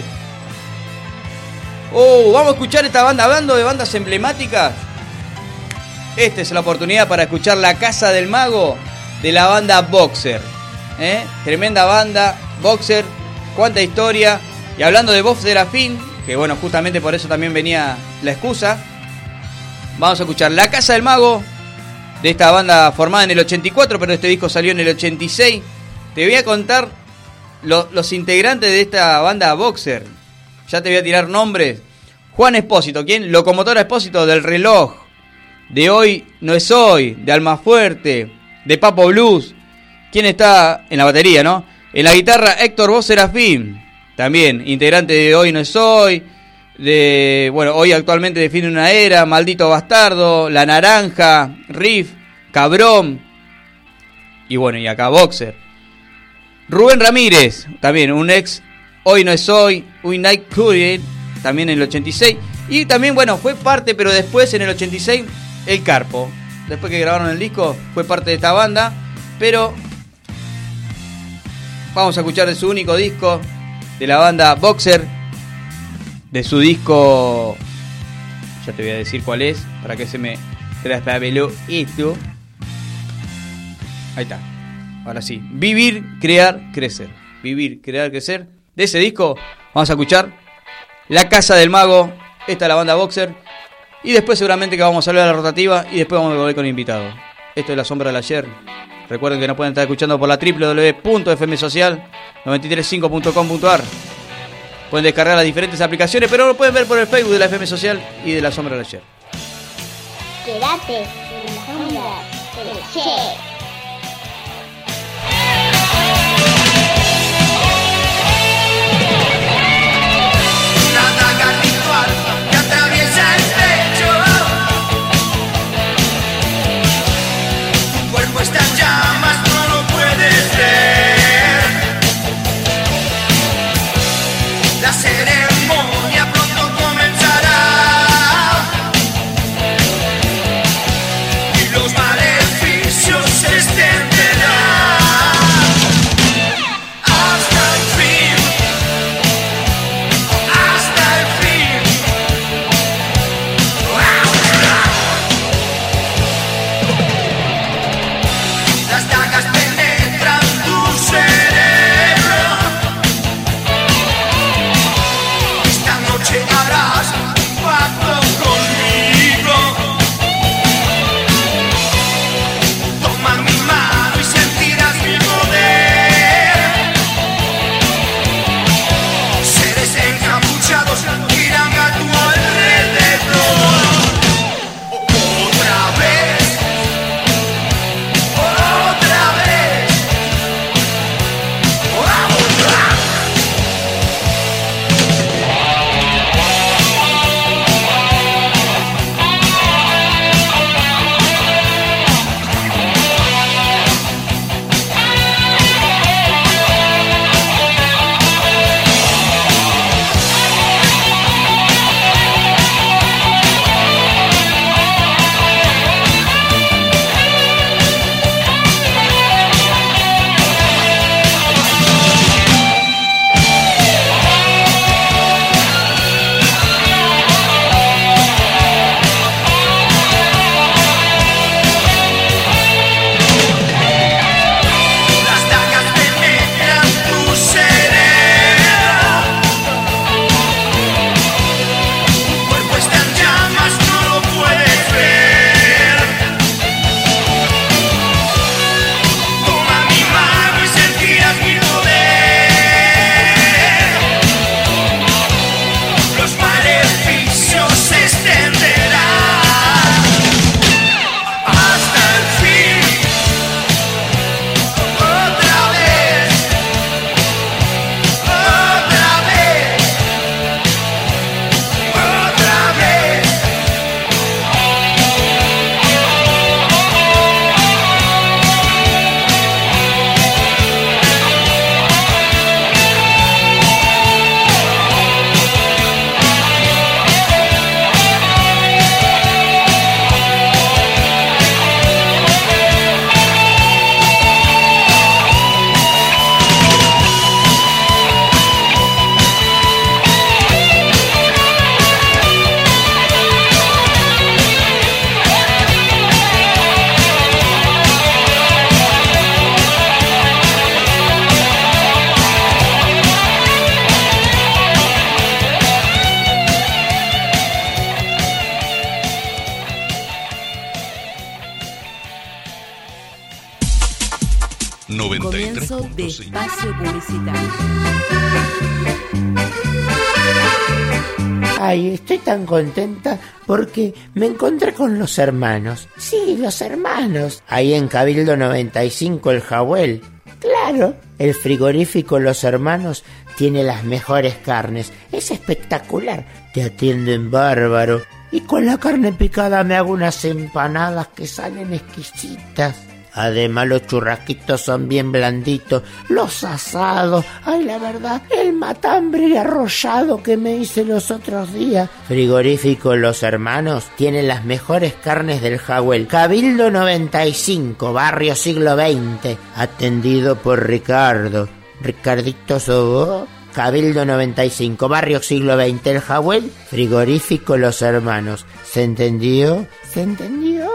Oh, vamos a escuchar esta banda. Hablando de bandas emblemáticas, esta es la oportunidad para escuchar La Casa del Mago de la banda Boxer. ¿Eh? Tremenda banda, Boxer, cuánta historia. Y hablando de Bob Serafín, que bueno, justamente por eso también venía la excusa, vamos a escuchar La Casa del Mago de esta banda formada en el ochenta y cuatro, pero este disco salió en el ochenta y seis. Te voy a contar lo, los integrantes de esta banda Boxer. Ya te voy a tirar nombres. Juan Espósito, ¿quién? Locomotora Espósito del Reloj, de Hoy No Es Hoy, de Almafuerte, de Papo Blues. ¿Quién está en la batería, no? En la guitarra, Héctor Bob Serafín, también integrante de Hoy No Es Hoy, de, bueno, hoy actualmente de Fin de una Era, Maldito Bastardo, La Naranja, Riff, Cabrón, y bueno, y acá Boxer. Rubén Ramírez, también un ex Hoy No Es Hoy, We Night Courier, también en el ochenta y seis. Y también, bueno, fue parte, pero después en el ochenta y seis, El Carpo. Después que grabaron el disco, fue parte de esta banda. Pero vamos a escuchar de su único disco, de la banda Boxer, de su disco, ya te voy a decir cuál es, para que se me traspapeló esto. Ahí está. Ahora sí, Vivir, Crear, Crecer. Vivir, Crear, Crecer. De ese disco vamos a escuchar La Casa del Mago. Esta es la banda Boxer. Y después seguramente que vamos a hablar de la rotativa. Y después vamos a volver con invitados. Esto es La Sombra del Ayer. Recuerden que nos pueden estar escuchando por la doble u doble u doble u punto f m social noventa y tres cinco punto com punto a r. Pueden descargar las diferentes aplicaciones, pero lo pueden ver por el Facebook de la F M Social y de La Sombra del Ayer. Quédate en La Sombra del Ayer. Estas llamas no lo puedes ver. La ceremonia pronto comenzará y los maleficios se Espacio publicitario. Ay, estoy tan contenta porque me encontré con los hermanos. Sí, los hermanos. Ahí en Cabildo noventa y cinco, el Jawel. Claro, el frigorífico Los Hermanos tiene las mejores carnes. Es espectacular. Te atienden bárbaro. Y con la carne picada me hago unas empanadas que salen exquisitas. Además los churrasquitos son bien blanditos, los asados, ay la verdad, el matambre arrollado que me hice los otros días. Frigorífico Los Hermanos tiene las mejores carnes del Jawel. Cabildo noventa y cinco, barrio siglo veinte, atendido por Ricardo. Ricardito Sobó. Cabildo noventa y cinco, barrio siglo veinte, el Jawel, frigorífico Los Hermanos. ¿Se entendió? ¿Se entendió?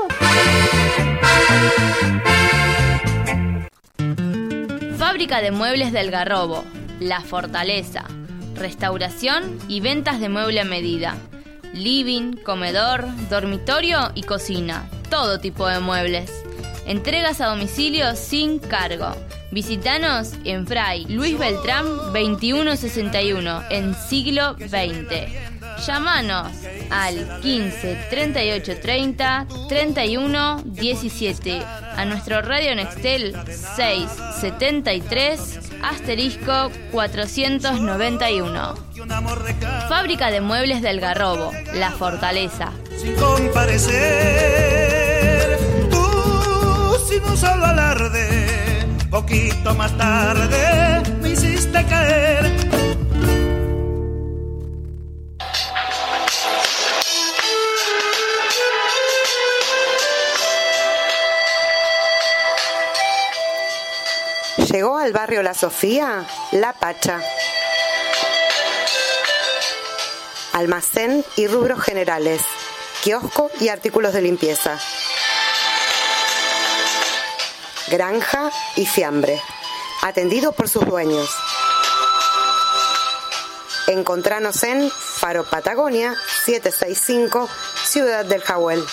Fábrica de Muebles del Garrobo, La Fortaleza, restauración y ventas de mueble a medida, living, comedor, dormitorio y cocina, todo tipo de muebles. Entregas a domicilio sin cargo. Visítanos en Fray Luis Beltrán veintiuno sesenta y uno, en siglo veinte. Llámanos al quince, treinta y ocho, treinta, treinta y uno, diecisiete, a nuestro radio Nextel seis setenta y tres, asterisco cuatrocientos noventa y uno. Fábrica de Muebles del Garrobo, La Fortaleza. Sin comparecer, tú sin un solo alarde, poquito más tarde me hiciste caer. Llegó al barrio La Sofía, La Pacha. Almacén y rubros generales, kiosco y artículos de limpieza. Granja y fiambre, atendido por sus dueños. Encontranos en Faro Patagonia setecientos sesenta y cinco, Ciudad del Jawel.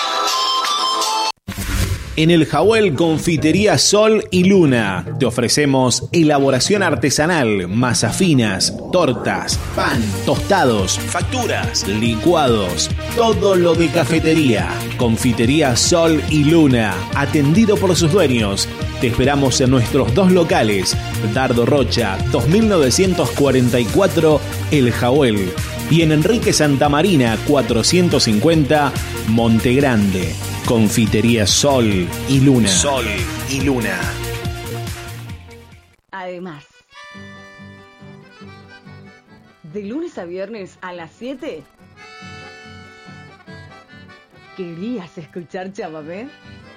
En el Jawel Confitería Sol y Luna te ofrecemos elaboración artesanal, masas finas, tortas, pan, tostados, facturas, licuados, todo lo de cafetería. Confitería Sol y Luna, atendido por sus dueños. Te esperamos en nuestros dos locales, Dardo Rocha dos mil novecientos cuarenta y cuatro, El Jawel, y en Enrique Santamarina cuatrocientos cincuenta, Monte Grande. Confitería Sol y Luna. Sol y Luna. Además, de lunes a viernes a las siete, ¿querías escuchar chamamé?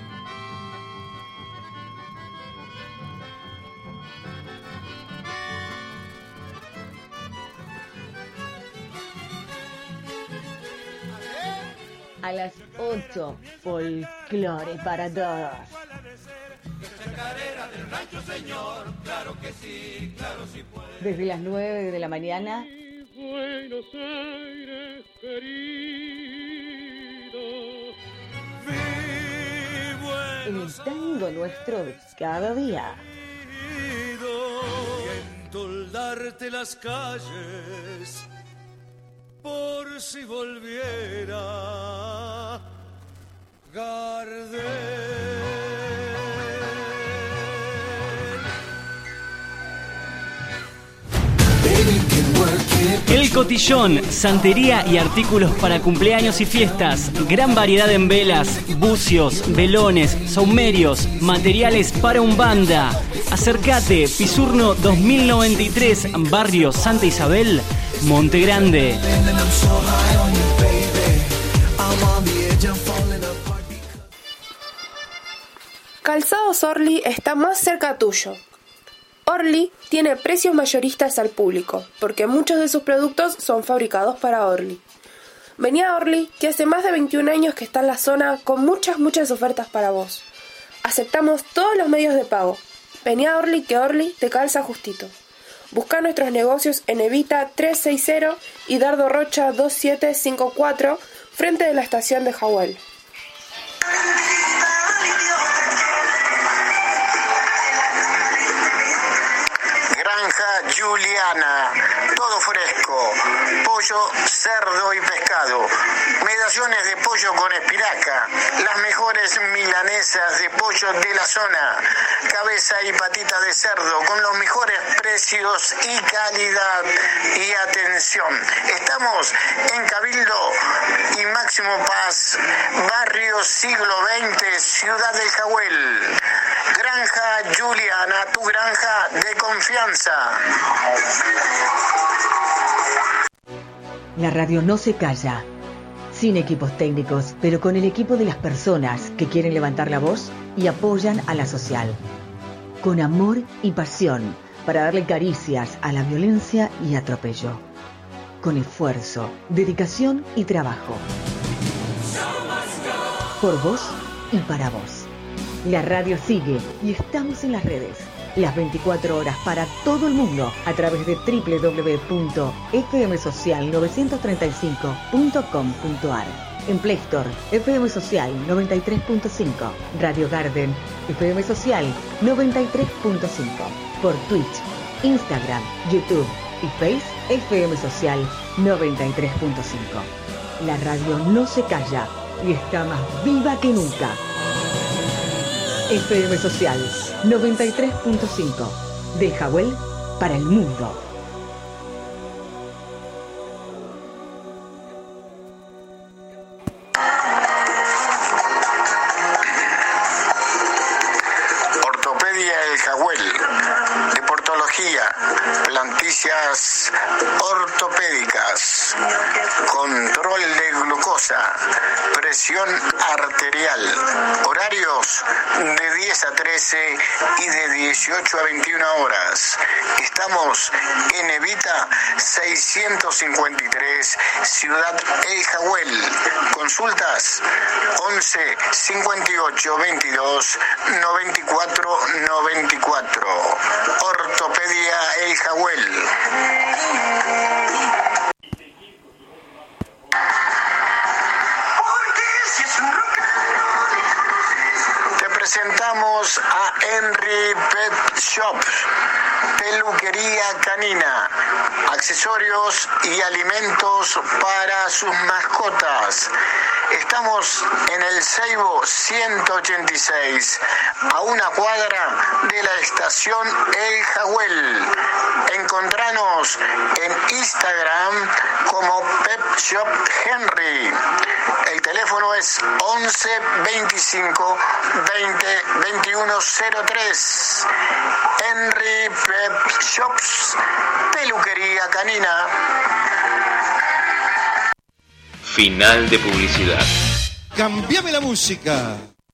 A las ocho, folclore para todos. Desde las nueve de la mañana, Buenos Aires querido, vivo en el tango nuestro de cada día. y entoldarte las calles por si volviera Gardel. El Cotillón, santería y artículos para cumpleaños y fiestas. Gran variedad en velas, bucios, velones, saumerios, materiales para un banda. Acércate, Pisurno dos mil noventa y tres, barrio Santa Isabel, Monte Grande. Calzados Orly está más cerca tuyo. Orly tiene precios mayoristas al público, porque muchos de sus productos son fabricados para Orly. Vení a Orly, que hace más de veintiún años que está en la zona con muchas, muchas ofertas para vos. Aceptamos todos los medios de pago. Vení a Orly, que Orly te calza justito. Busca nuestros negocios en Evita trescientos sesenta y Dardo Rocha dos siete cinco cuatro, frente de la estación de Jawel. Granja Juliana, todo fresco, pollo, cerdo y pescado, medallones de pollo con espinaca, las mejores milanesas de pollo de la zona, cabeza y patita de cerdo con los mejores precios y calidad y atención. Estamos en Cabildo y Máximo Paz, barrio siglo veinte, Ciudad del Jahuel. Granja Juliana, tu granja de confianza. La radio no se calla. Sin equipos técnicos, pero con el equipo de las personas que quieren levantar la voz y apoyan a la social. Con amor y pasión para darle caricias a la violencia y atropello. Con esfuerzo, dedicación y trabajo. Por vos y para vos. La radio sigue y estamos en las redes. Las veinticuatro horas para todo el mundo a través de doble u doble u doble u punto f m social novecientos treinta y cinco punto com punto a r. En Play Store, F M Social noventa y tres punto cinco. Radio Garden, F M Social noventa y tres punto cinco. Por Twitch, Instagram, YouTube y Face, F M Social noventa y tres punto cinco. La radio no se calla y está más viva que nunca. F M Social noventa y tres punto cinco. De Jahuel para el mundo. Ortopedia El Jahuel. Deportología. Planticias ortopédicas. Control de glucosa. Presión arterial. Horarios de diez a trece y de dieciocho a veintiuna horas. Estamos en Evita seiscientos cincuenta y tres, Ciudad El Jahuel. Consultas once cincuenta y ocho veintidós noventa y cuatro noventa y cuatro. Ortopedia El Jahuel. Presentamos a Henry Pet Shop, peluquería canina, accesorios y alimentos para sus mascotas. Estamos en el Seibo ciento ochenta y seis, a una cuadra de la estación El Jahuel. Encontranos en Instagram como Pet Shop Henry. El teléfono es once veinticinco veinte veintiuno cero tres. Henry Pet Shops, peluquería canina. Final de publicidad. Cambiame la música.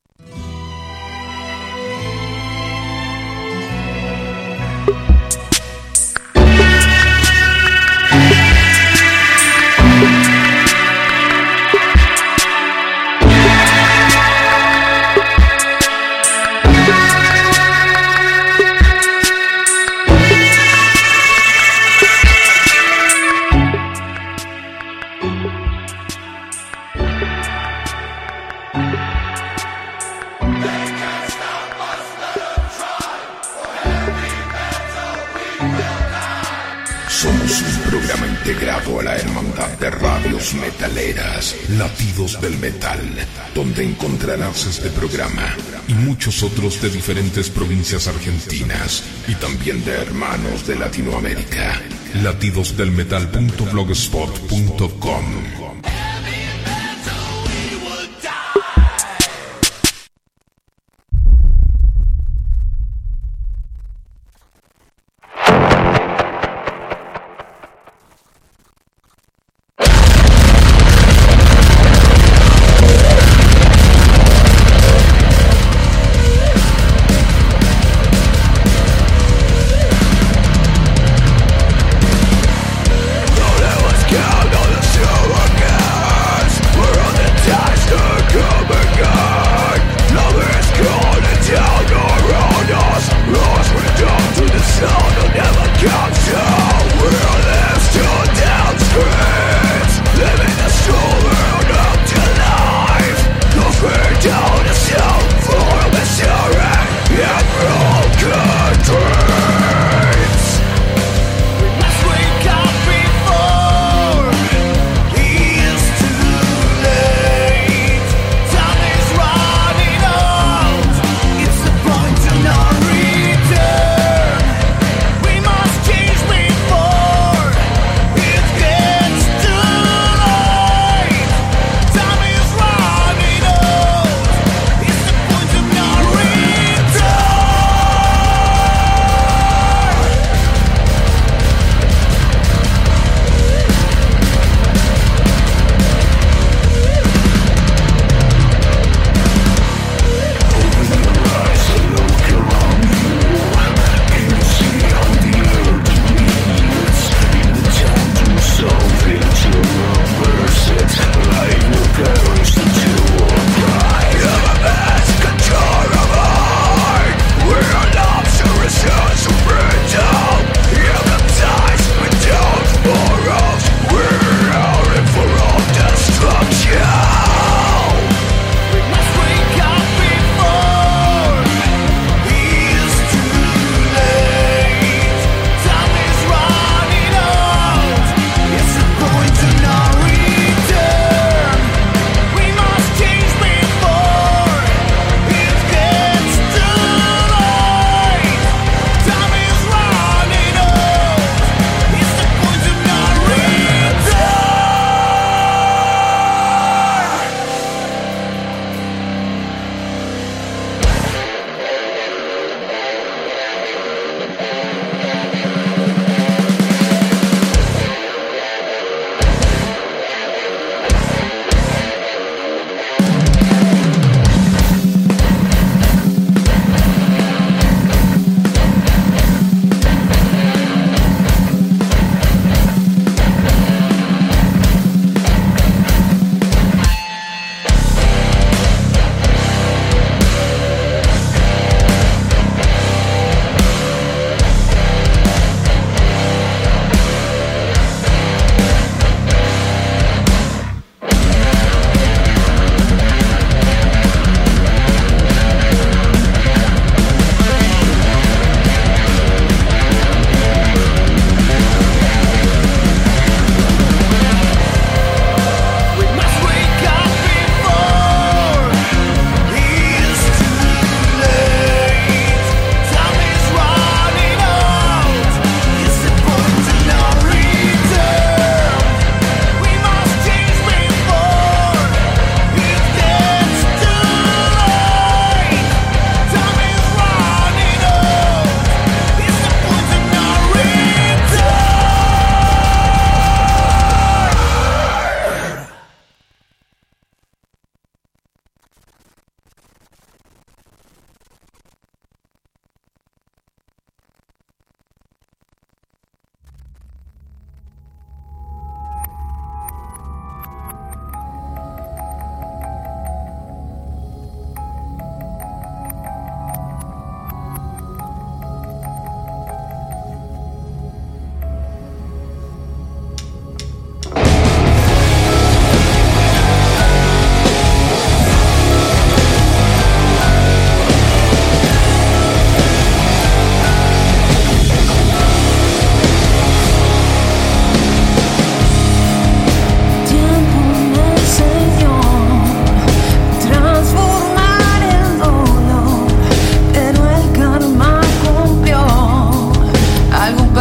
Somos un programa integrado a la hermandad de radios metaleras, Latidos del Metal, donde encontrarás este programa y muchos otros de diferentes provincias argentinas y también de hermanos de Latinoamérica. latidos del metal punto blogspot punto com. Let's go, go, let's go,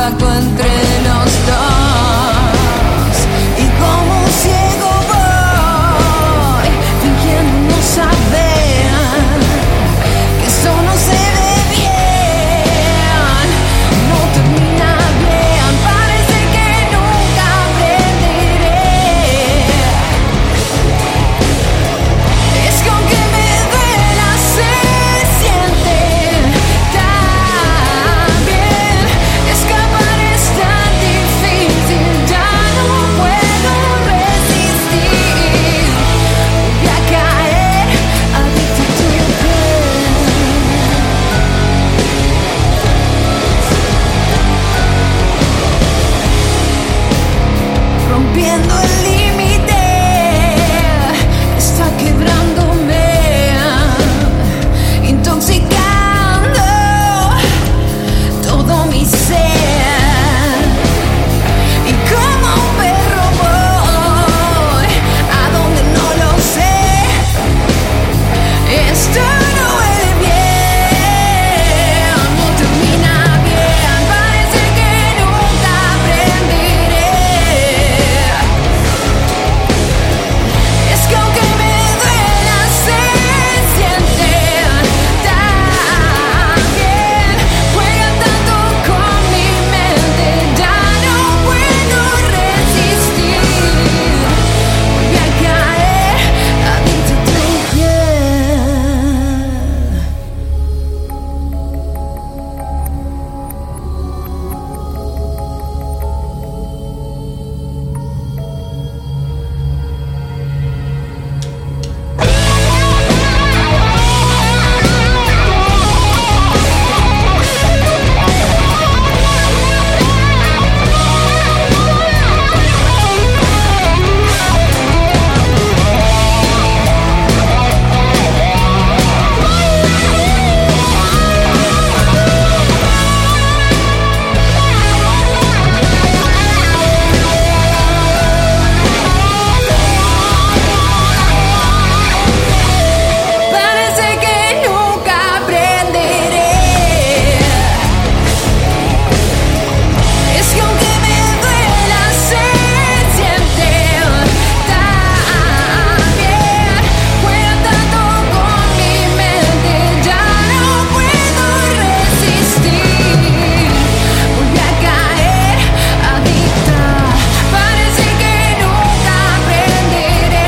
pacto entre los dos. Y como un ciego voy, fingiendo no saber que esto no se ve bien, no termina bien, parece que nunca aprenderé. Es que aunque me duela se siente tan bien, escapar es tan difícil, ya no puedo resistir, voy a caer adicto a tu piel, rompiendo el límite, está quebrándome, intoxicando todo mi ser. Y como un perro voy a donde no lo sé. Esto no huele bien, no termina bien, parece que nunca aprenderé. Es que aunque me duela se siente tan bien, juega tanto con mi mente, ya no puedo resistir, voy a caer adicto a tu parece que nunca aprenderé. Es que aunque me duela se siente tan bien, juega tanto con mi mente, ya no puedo resistir, voy a caer adicta, parece que nunca aprenderé.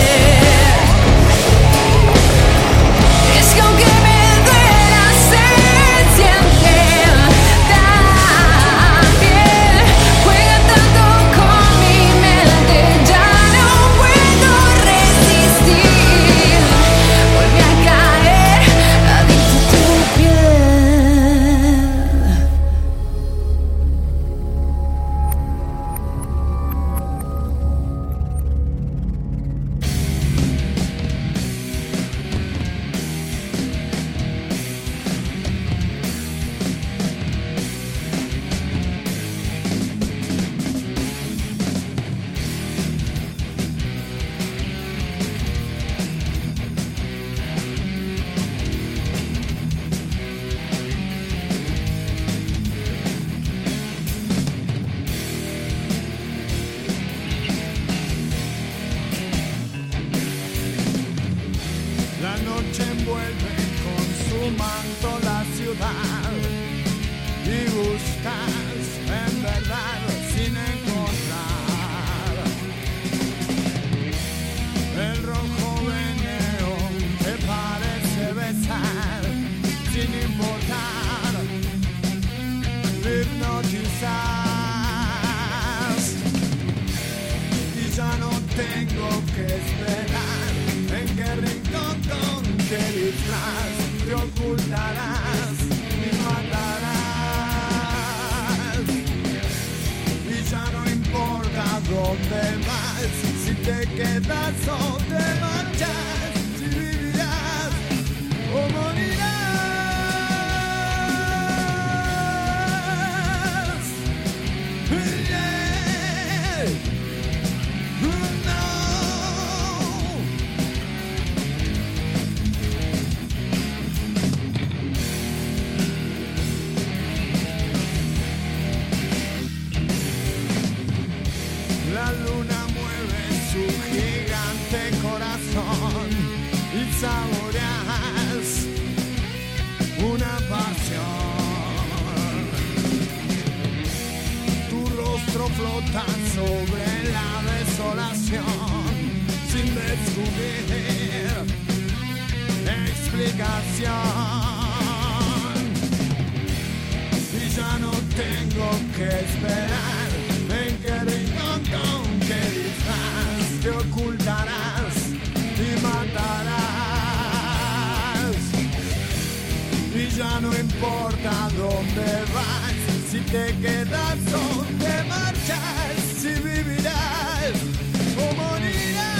Es que aunque me duela se siente tan bien, juega tanto con mi mente, ya no puedo resistir, volví a caer adicto a tu piel. La noche envuelve con su manto la ciudad y buscas en verdad sin encontrar. El rojo veneo te parece besar sin importar, hipnotizas y ya no tengo que esperar. ¿En qué rincón con qué disfraz te ocultarás y matarás? Y ya no importa dónde vas, si te quedas o te marchas, si vivirás o morirás. Yeah. No. astro flotan sobre la desolación sin descubrir explicación. Y ya no tengo que esperar en qué rincón con qué disfraz te ocultarás y matarás. Y ya no importa dónde vas, si te quedas o te marchas, si vivirás o morirás.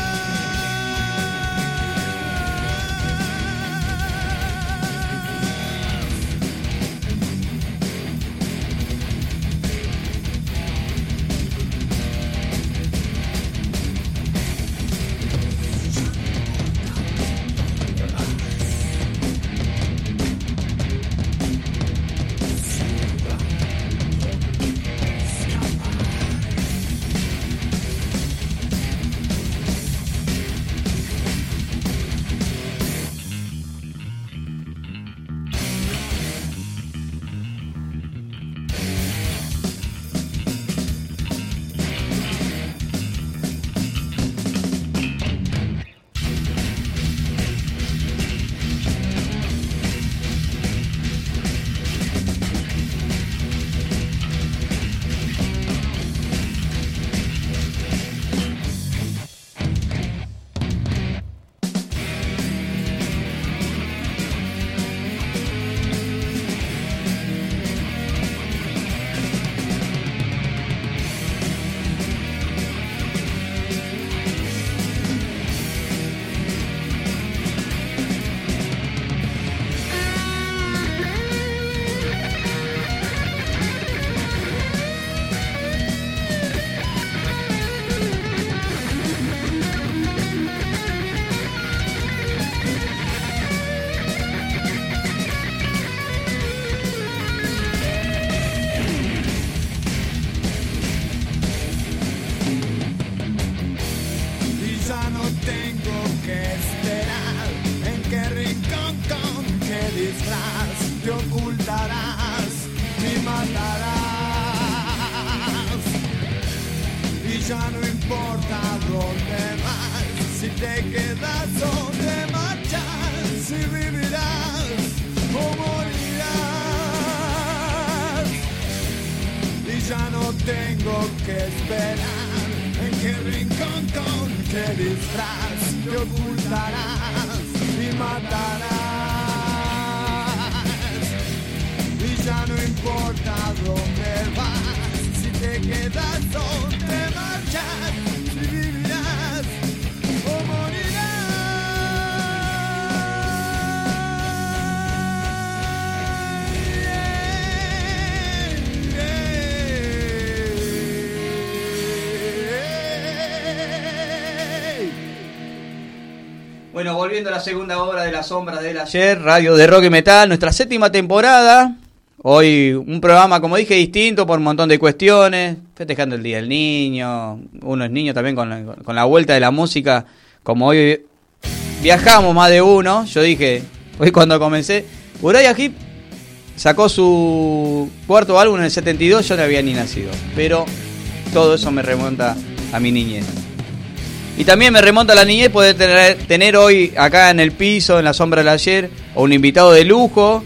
Bueno, volviendo a la segunda hora de Las Sombras del Ayer, Radio de Rock y Metal, nuestra séptima temporada. Hoy un programa, como dije, distinto por un montón de cuestiones, festejando el Día del Niño, uno es niño también con la, con la vuelta de la música, como hoy viajamos más de uno, yo dije, hoy cuando comencé, Uriah Heep sacó su cuarto álbum en el setenta y dos, yo no había ni nacido, pero todo eso me remonta a mi niñez. Y también me remonta a la niñez poder tener, tener hoy acá en el piso, en la sombra del ayer, a un invitado de lujo.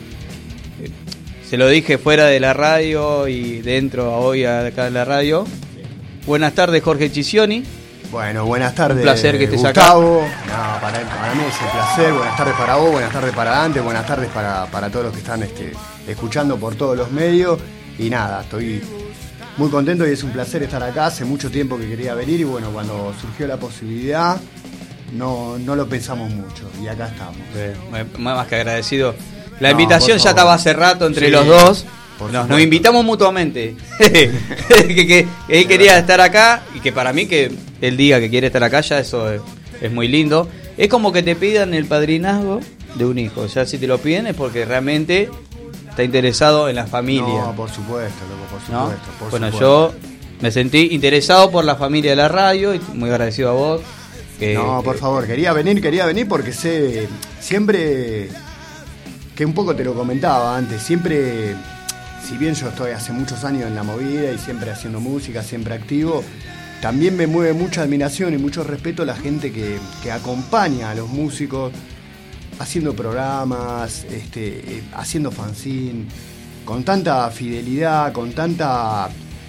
Se lo dije fuera de la radio y dentro hoy acá en la radio. Buenas tardes, Jorge Chicioni. Bueno, buenas tardes, un placer que estés Gustavo. acá. No, para, para mí es un placer. Buenas tardes para vos, buenas tardes para Dante, buenas tardes para, para todos los que están este, escuchando por todos los medios. Y nada, estoy muy contento y es un placer estar acá. Hace mucho tiempo que quería venir y bueno, cuando surgió la posibilidad no, no lo pensamos mucho y acá estamos. Eh, más que agradecido. La No, invitación ya estaba hace rato entre Sí, los dos. por Nos, nos supuesto. invitamos mutuamente. que, que, que él quería estar acá y que para mí que él diga que quiere estar acá ya eso es, es muy lindo. Es como que te pidan el padrinazgo de un hijo. Ya si te lo piden es porque realmente está interesado en la familia. No, por supuesto, loco, por ¿no? supuesto. Por bueno, supuesto. yo me sentí interesado por la familia de la radio y muy agradecido a vos. Que, No, por que- favor, quería venir, quería venir porque sé, siempre, que un poco te lo comentaba antes, siempre si bien yo estoy hace muchos años en la movida y siempre haciendo música, siempre activo, también me mueve mucha admiración y mucho respeto la gente que, que acompaña a los músicos haciendo programas, este, eh, haciendo fanzine, con tanta fidelidad, con tanta,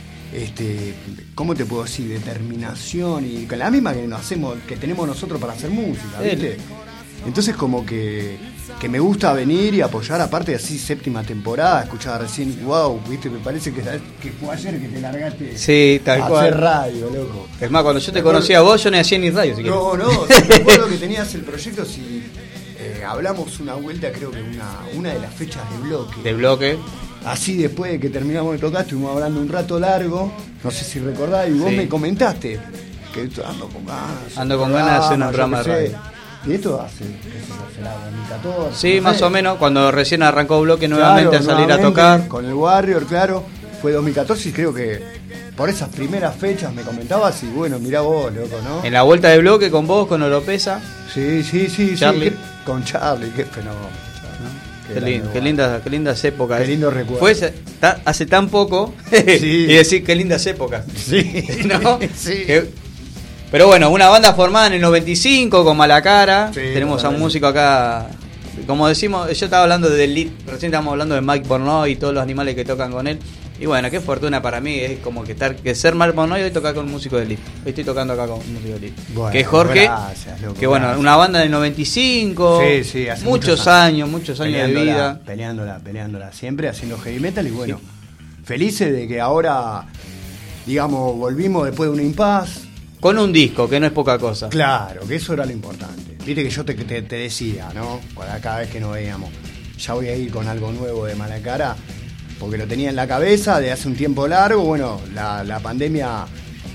este, ¿cómo te puedo decir? Determinación y con la misma que nos hacemos, que tenemos nosotros para hacer música, ¿viste? Entonces como que, que me gusta venir y apoyar, aparte así séptima temporada, escuchaba recién, wow, viste, me parece que, que fue ayer que te largaste Sí, tal a cual. hacer radio, loco. Es más, cuando yo te conocí a vos, yo no hacía ni radio. Si No, querés. no, si me acuerdo que tenías el proyecto, si eh, hablamos una vuelta, creo que una, una de las fechas de bloque. De bloque. Así después de que terminamos de tocar, estuvimos hablando un rato largo, no sé si recordás, y vos Sí. me comentaste que ando con ganas. Ando con ganas de hacer un yo programa qué de sé. radio. Y esto hace, qué sé yo, será dos mil catorce. Sí, no más sé. o menos, cuando recién arrancó bloque nuevamente Claro, a salir nuevamente, a tocar. Con el Warrior, claro. Fue dos mil catorce y creo que por esas primeras fechas me comentabas y bueno, mirá vos, loco, ¿no? En la vuelta de bloque con vos, con Oropesa. Sí, sí, sí, Charlie. sí. qué- Con Charlie, qué fenómeno. Qué, lin- qué lindas, qué lindas épocas. Qué lindo recuerdo. Fue ese- ta- hace tan poco Sí. y decir qué lindas épocas. Sí. ¿No? Sí. Que- pero bueno, una banda formada en el noventa y cinco con Malacara. Sí, Tenemos a un totalmente. músico acá. Como decimos, yo estaba hablando del lead, recién estábamos hablando de Mike Pornoy y todos los animales que tocan con él. Y bueno, qué fortuna para mí, es como que estar que ser Mike Pornoy y hoy tocar con un músico de lead. Hoy estoy tocando acá con un músico de lead. Bueno, que es Jorge, gracias, loco, que bueno, gracias. una banda del noventa y cinco, Sí, sí, hace muchos, muchos años, muchos años de Peleándola, vida. Peleándola, peleándola, siempre haciendo heavy metal y bueno, felices de que ahora, digamos, volvimos después de un impasse. Con un disco, que no es poca cosa. Claro, que eso era lo importante. Viste que yo te, te, te decía, ¿no? Cada, cada vez que nos veíamos, ya voy a ir con algo nuevo de Malacara, porque lo tenía en la cabeza de hace un tiempo largo. Bueno, la, la pandemia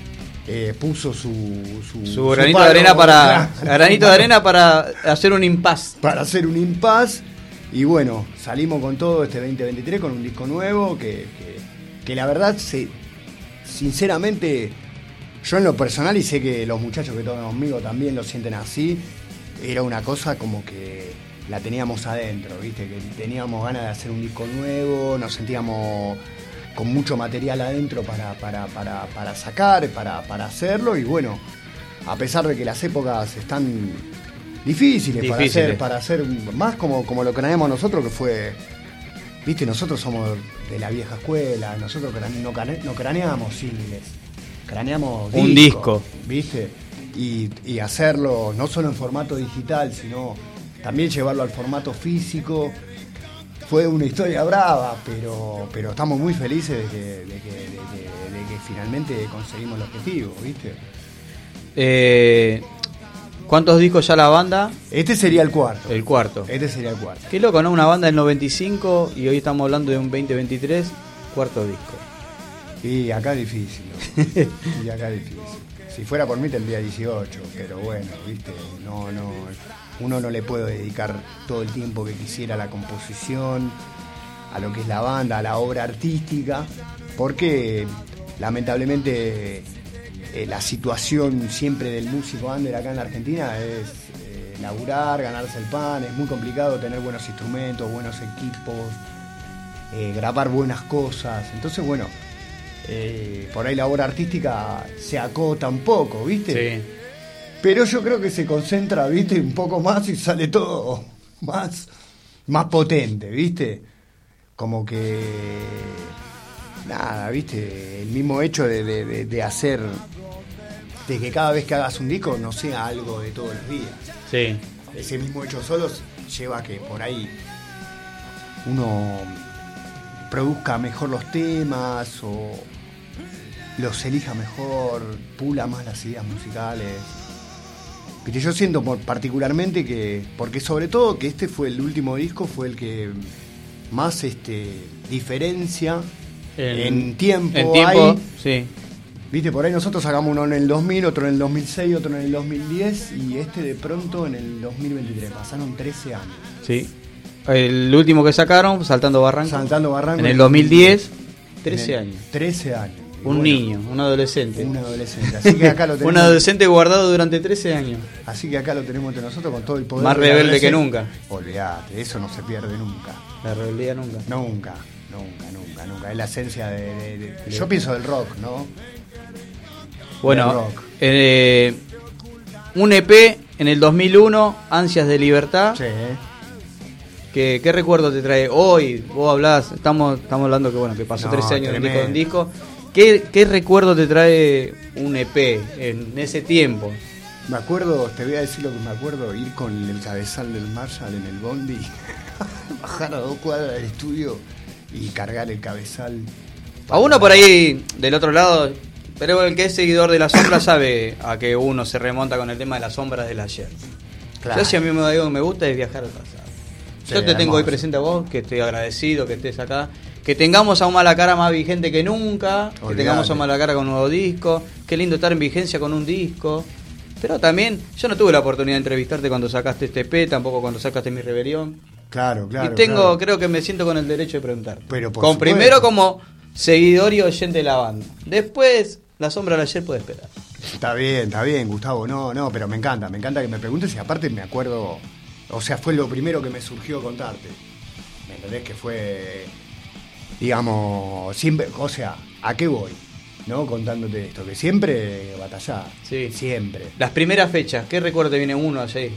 eh, puso su, su, Su granito de palo, arena para claro, granito de arena para hacer un impasse. para hacer un impasse. Y bueno, salimos con todo este veinte veintitrés con un disco nuevo que, que, que la verdad, se, sinceramente, yo en lo personal, y sé que los muchachos que tocan conmigo también lo sienten así, era una cosa como que la teníamos adentro, ¿viste? Que teníamos ganas de hacer un disco nuevo, nos sentíamos con mucho material adentro para, para, para, para sacar, para, para hacerlo, y bueno, a pesar de que las épocas están difíciles, para Difíciles. hacer, para hacer más como, como lo creemos nosotros, que fue, viste, nosotros somos de la vieja escuela, nosotros crane- no, cane- no craneamos singles, craneamos Un disco. viste, y, y hacerlo no solo en formato digital, sino también llevarlo al formato físico. Fue una historia brava, pero, pero estamos muy felices de que, de que, de que- de que finalmente conseguimos el objetivo, ¿viste? Eh, ¿Cuántos discos ya la banda? Este sería el cuarto. El cuarto. Este sería el cuarto. Qué loco, ¿no? Una banda del noventa y cinco y hoy estamos hablando de un veinte veintitrés, cuarto disco. Y acá es difícil, ¿no? Y acá es difícil. Si fuera por mí tendría dieciocho, pero bueno, ¿viste? No, no, uno no le puede dedicar todo el tiempo que quisiera a la composición, a lo que es la banda, a la obra artística, porque lamentablemente eh, la situación siempre del músico under acá en la Argentina es eh, laburar, ganarse el pan, es muy complicado tener buenos instrumentos, buenos equipos, eh, grabar buenas cosas, entonces bueno, eh, por ahí la obra artística se acota un poco, ¿viste? Sí. Pero yo creo que se concentra, ¿viste? Un poco más y sale todo más, más potente, ¿viste? Como que nada, ¿viste? El mismo hecho de, de, de, de hacer, de que cada vez que hagas un disco no sea algo de todos los días. Sí. Ese mismo hecho solo lleva a que por ahí uno produzca mejor los temas o los elija mejor, pula más las ideas musicales. Viste, yo siento por- particularmente que, porque sobre todo que este fue el último disco, fue el que más este diferencia en, en tiempo, En tiempo, hay. sí. Viste, por ahí nosotros sacamos uno en el dos mil, otro en el dos mil seis, otro en el dos mil diez y este de pronto en el dos mil veintitrés. Pasaron trece años. Sí. El último que sacaron, Saltando Barranco. Saltando Barranco. En el dos mil diez, trece En el- años. trece años. Y Un bueno, niño, un adolescente. Un adolescente. Así que acá lo Un tenemos. adolescente guardado durante trece años. Así que acá lo tenemos entre nosotros con todo el poder. Más del rebelde que adolescente. nunca. Olvídate, eso no se pierde nunca. La rebeldía nunca. Nunca, nunca, nunca. nunca, nunca. Es la esencia de... de- de- yo pienso del rock, ¿no? Bueno, Del rock. eh, un E P en el dos mil uno, Ansias de Libertad. Sí. ¿Qué, ¿Qué recuerdo te trae hoy? Vos hablás, estamos, estamos hablando que bueno que pasó No, trece años de un disco en tremendo. disco. ¿Qué, ¿Qué recuerdo te trae un E P en ese tiempo? Me acuerdo, te voy a decir lo que me acuerdo, ir con el cabezal del Marshall en el bondi, bajar a dos cuadras del estudio y cargar el cabezal. A uno por ahí del otro lado, pero el que es seguidor de la sombra sabe a que uno se remonta con el tema de las sombras del ayer. Claro. Yo si a mí me digo que me gusta es viajar al pasado. Sí, Yo te tengo hermoso. hoy presente a vos, que estoy agradecido que estés acá. Que tengamos a un Mala Cara más vigente que nunca. Que Olvidate. tengamos a un Mala Cara con un nuevo disco. Qué lindo estar en vigencia con un disco. Pero también, yo no tuve la oportunidad de entrevistarte cuando sacaste este E P, tampoco cuando sacaste Mi Rebelión. Claro, claro. y tengo, claro. creo que me siento con el derecho de preguntarte. Pero por con supuesto. primero como seguidor y oyente de la banda. Después, La Sombra del Ayer puede esperar. Está bien, está bien, Gustavo. No, no, pero me encanta, me encanta que me preguntes y aparte me acuerdo, o sea, fue lo primero que me surgió contarte. ¿Me entendés? Que fue, digamos, siempre, o sea, ¿a qué voy? ¿No? Contándote esto, que siempre batallar. Sí. Siempre. Las primeras fechas, ¿qué recuerdo te viene uno allí?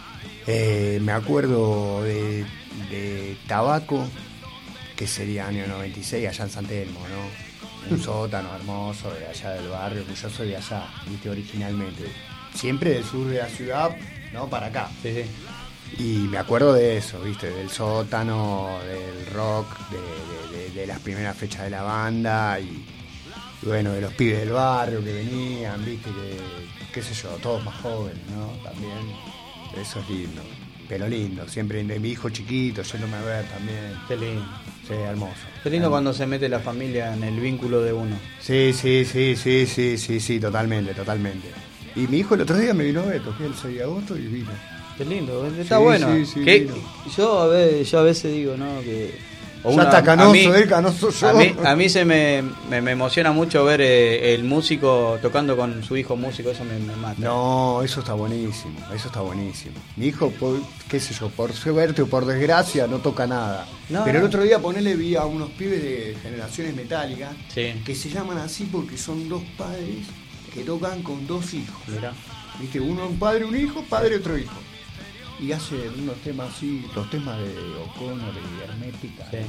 Eh, me acuerdo de, de Tabaco, que sería año noventa y seis, allá en San Telmo, ¿no? Un sótano hermoso de allá del barrio, que yo soy de allá, viste, originalmente. Siempre del sur de la ciudad, ¿no? Para acá. Sí, sí. Y me acuerdo de eso, viste, del sótano, del rock, de, de- de- de las primeras fechas de la banda y, y bueno, de los pibes del barrio que venían, viste, que, qué sé yo, todos más jóvenes, ¿no? También, eso es lindo, pero lindo, siempre de mi hijo chiquito, yéndome a ver también. Qué lindo. Sí, hermoso. Qué lindo cuando se mete la familia en el vínculo de uno. Sí, sí, sí, sí, sí, sí, sí, totalmente, totalmente. Y mi hijo el otro día me vino a ver, toqué el seis de agosto y vino. Qué lindo, está Sí, bueno. sí, sí, Que- lindo. yo, a veces, yo a veces digo, ¿no? Que, o Ya está canoso, a mí, él, canoso yo. A mí, a mí se me, me, me emociona mucho ver eh, el músico tocando con su hijo músico, eso me, me mata. No, eso está buenísimo, eso está buenísimo. Mi hijo, por, qué sé yo, por suerte o por desgracia, no toca nada. No, Pero el no. otro día ponele vi a unos pibes de generaciones metálicas Sí. que se llaman así porque son dos padres que tocan con dos hijos. Mirá. ¿Viste? Uno un padre, un hijo, padre, otro hijo. Y hacen unos temas así, los temas de O'Connor y Hermética. Sí.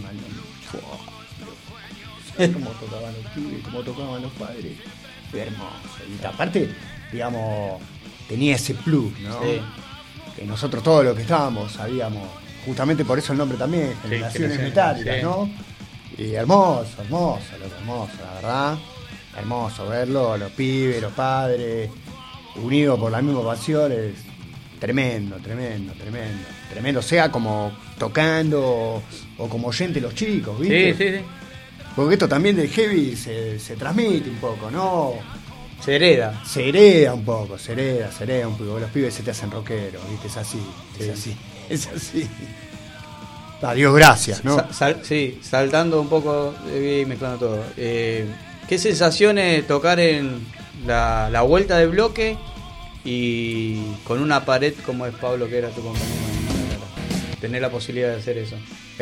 ¿Sabes cómo tocaban los pibes, cómo tocaban los padres? Fue hermoso. Y aparte, digamos, tenía ese plus, ¿no? Sí. Que nosotros todos los que estábamos sabíamos, justamente por eso el nombre también, Generaciones Generaciones, Metálicas, sí. ¿no? Y hermoso, hermoso, loco, hermoso, la verdad. Hermoso verlo, los pibes, los padres, unidos por la misma pasión, es tremendo, tremendo, tremendo. Tremendo, sea como tocando o, o como oyente los chicos, ¿viste? Sí, sí, sí. Porque esto también del heavy se, se transmite un poco, ¿no? Se hereda. Se hereda un poco, se hereda, se hereda un poco. Los pibes se te hacen rockeros, ¿viste? Es así, es así, es así. Adiós, gracias, ¿no? Sa- sal- sí, saltando un poco eh, y mezclando todo. Eh, ¿Qué sensaciones tocar en la, la vuelta de bloque y con una pared como es Pablo, que era tu compañero? Tener la posibilidad de hacer eso.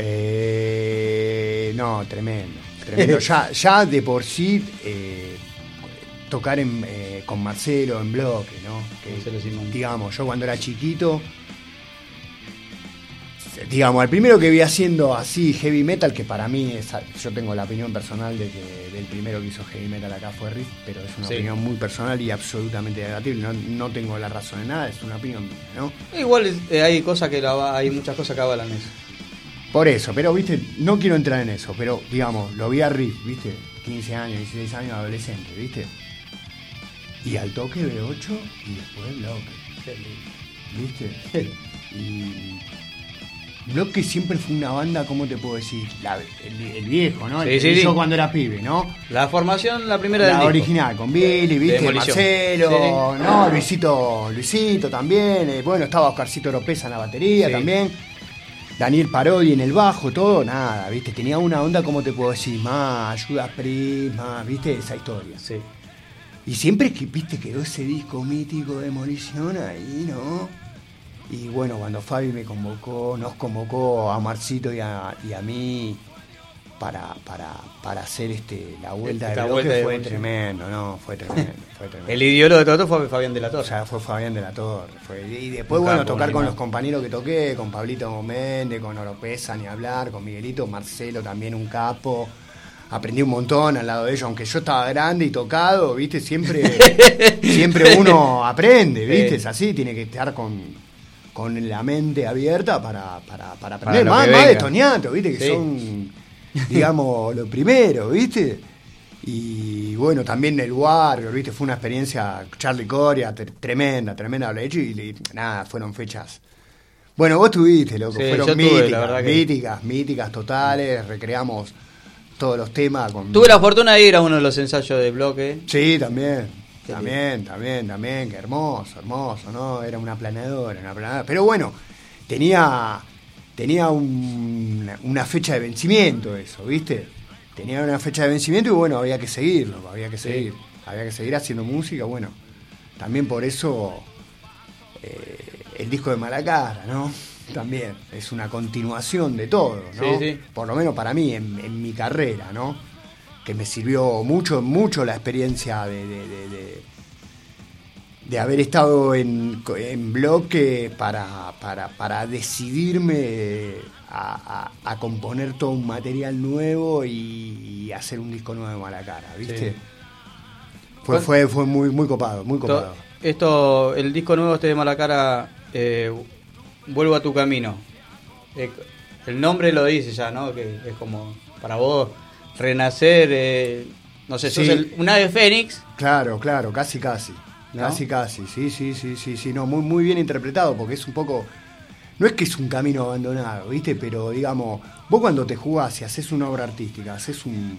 Eh, no, tremendo, tremendo. ya, ya de por sí eh, tocar en, eh, con Marcelo en bloque, ¿no? Que, Marcelo Simón. digamos, yo cuando era chiquito, digamos, el primero que vi haciendo así heavy metal, que para mí es, yo tengo la opinión personal de que del primero que hizo heavy metal acá fue Riff, pero es una Sí. opinión muy personal y absolutamente negativa, no, no tengo la razón en nada, es una opinión mía, ¿no? Igual eh, hay cosas que la, hay muchas cosas que avalan eso. Por eso, pero viste, no quiero entrar en eso, pero digamos, lo vi a Riff, viste, quince años, dieciséis años, adolescente, viste, y al toque de ocho y después bloque, viste, y Bloque siempre fue una banda, ¿cómo te puedo decir? La- el, el viejo, ¿no? El Sí, que sí, hizo sí. cuando era pibe, ¿no? La formación, la primera La del disco. original, con Billy, viste, Demolición. Marcelo, Sí, sí. no, Luisito, Luisito también, eh, bueno, estaba Oscarcito Oropesa en la batería Sí. también, Daniel Parodi en el bajo, todo, nada, viste, tenía una onda, ¿cómo te puedo decir? Más, Ayuda Prima, viste, esa historia. Sí. Y siempre que, viste, quedó ese disco mítico de Demolición ahí, ¿no? Y bueno, cuando Fabi me convocó, nos convocó a Marcito y a, y a mí, para, para, para hacer este la vuelta Esta de vuelta bloque de fue Bonchi. tremendo, no, fue tremendo, fue tremendo. El ideólogo de todo esto fue Fabián de la Torre. O sea, fue Fabián de la Torre. Fue, y después, Un bueno, capo, tocar un con animal. los compañeros que toqué, con Pablito Méndez, con Oropesa, ni hablar, con Miguelito, Marcelo también un capo. Aprendí un montón al lado de ellos, aunque yo estaba grande y tocado, viste, siempre, siempre uno aprende, viste, Sí. es así, tiene que estar con, con la mente abierta para, para, para aprender. lo Más, que más de venga. Toniato, viste, que Sí. son, digamos, lo primero, viste. Y bueno, también el Warrior, viste, fue una experiencia, Charlie Coria, tre- tremenda, tremenda lo he hecho y, y nada, fueron fechas. Bueno, vos tuviste, loco, Sí, fueron yo tuve, la míticas, verdad que- míticas, míticas totales, recreamos todos los temas con... Tuve la fortuna de ir a uno de los ensayos de bloque. Sí, también, Qué también, también, también, qué hermoso, hermoso, ¿no? Era una planeadora, una planeadora. Pero bueno, tenía, tenía un- una fecha de vencimiento eso, ¿viste? Tenía una fecha de vencimiento y bueno, había que seguirlo, había que seguir, había que seguir haciendo música, bueno, también por eso eh, el disco de Malacara, ¿no? También es una continuación de todo, ¿no? Sí, sí. Por lo menos para mí, en, en mi carrera, ¿no? Que me sirvió mucho, mucho la experiencia de, de, de, de, de haber estado en, en bloque para, para, para decidirme a, a, a componer todo un material nuevo y, y hacer un disco nuevo de Malacara, ¿viste? Sí. Fue, fue, fue muy, muy copado, muy To- copado. Esto, el disco nuevo este de Malacara, eh, Vuelvo a tu camino. Eh, el nombre lo dice ya, ¿no? Que es como para vos renacer, eh, no sé, sos Sí. el, un ave fénix. Claro, claro, casi, casi. ¿No? Casi, casi, sí, sí, sí, sí, sí, no, muy, muy bien interpretado, porque es un poco, no es que es un camino abandonado, ¿viste? Pero, digamos, vos cuando te jugás y haces una obra artística, haces un,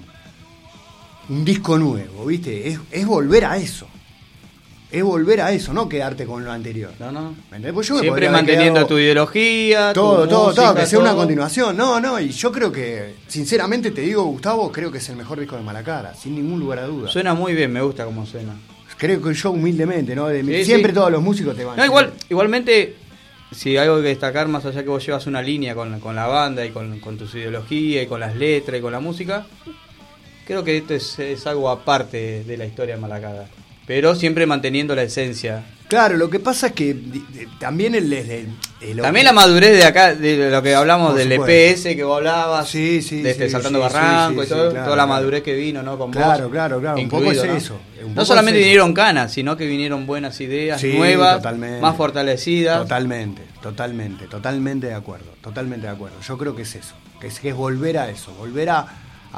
un disco nuevo, ¿viste? Es, es volver a eso. Es volver a eso, no quedarte con lo anterior. No, no. ¿Me entendés? Pues yo me Siempre podría haber manteniendo quedado- tu ideología, todo, tu todo, música, todo, que sea una todo. continuación. No, no, y yo creo que, sinceramente te digo, Gustavo, creo que es el mejor disco de Malacara, sin ningún lugar a duda. Suena muy bien, me gusta cómo suena. Creo que yo humildemente, ¿no? De- Sí, siempre sí. todos los músicos te van No, igual, igualmente, si hay algo que destacar, más allá que vos llevas una línea con, con la banda y con, con tus ideologías y con las letras y con la música, creo que esto es, es algo aparte de la historia de Malacara. Pero siempre manteniendo la esencia. Claro, lo que pasa es que di- di- también el, el- el- el- También la madurez de acá, de lo que hablamos Por del supuesto. E P S que vos hablabas, Sí, sí, de este sí, Saltando sí, Barranco sí, y sí, todo, sí, claro, toda la claro. madurez que vino, ¿no? Con Claro, vos. claro, claro, un incluido, poco es ¿no? eso, un No poco solamente es eso. vinieron canas, sino que vinieron buenas ideas, Sí, nuevas, totalmente. más fortalecidas. Totalmente, totalmente, totalmente de acuerdo, totalmente de acuerdo. Yo creo que es eso, que es, que es volver a eso, volver a,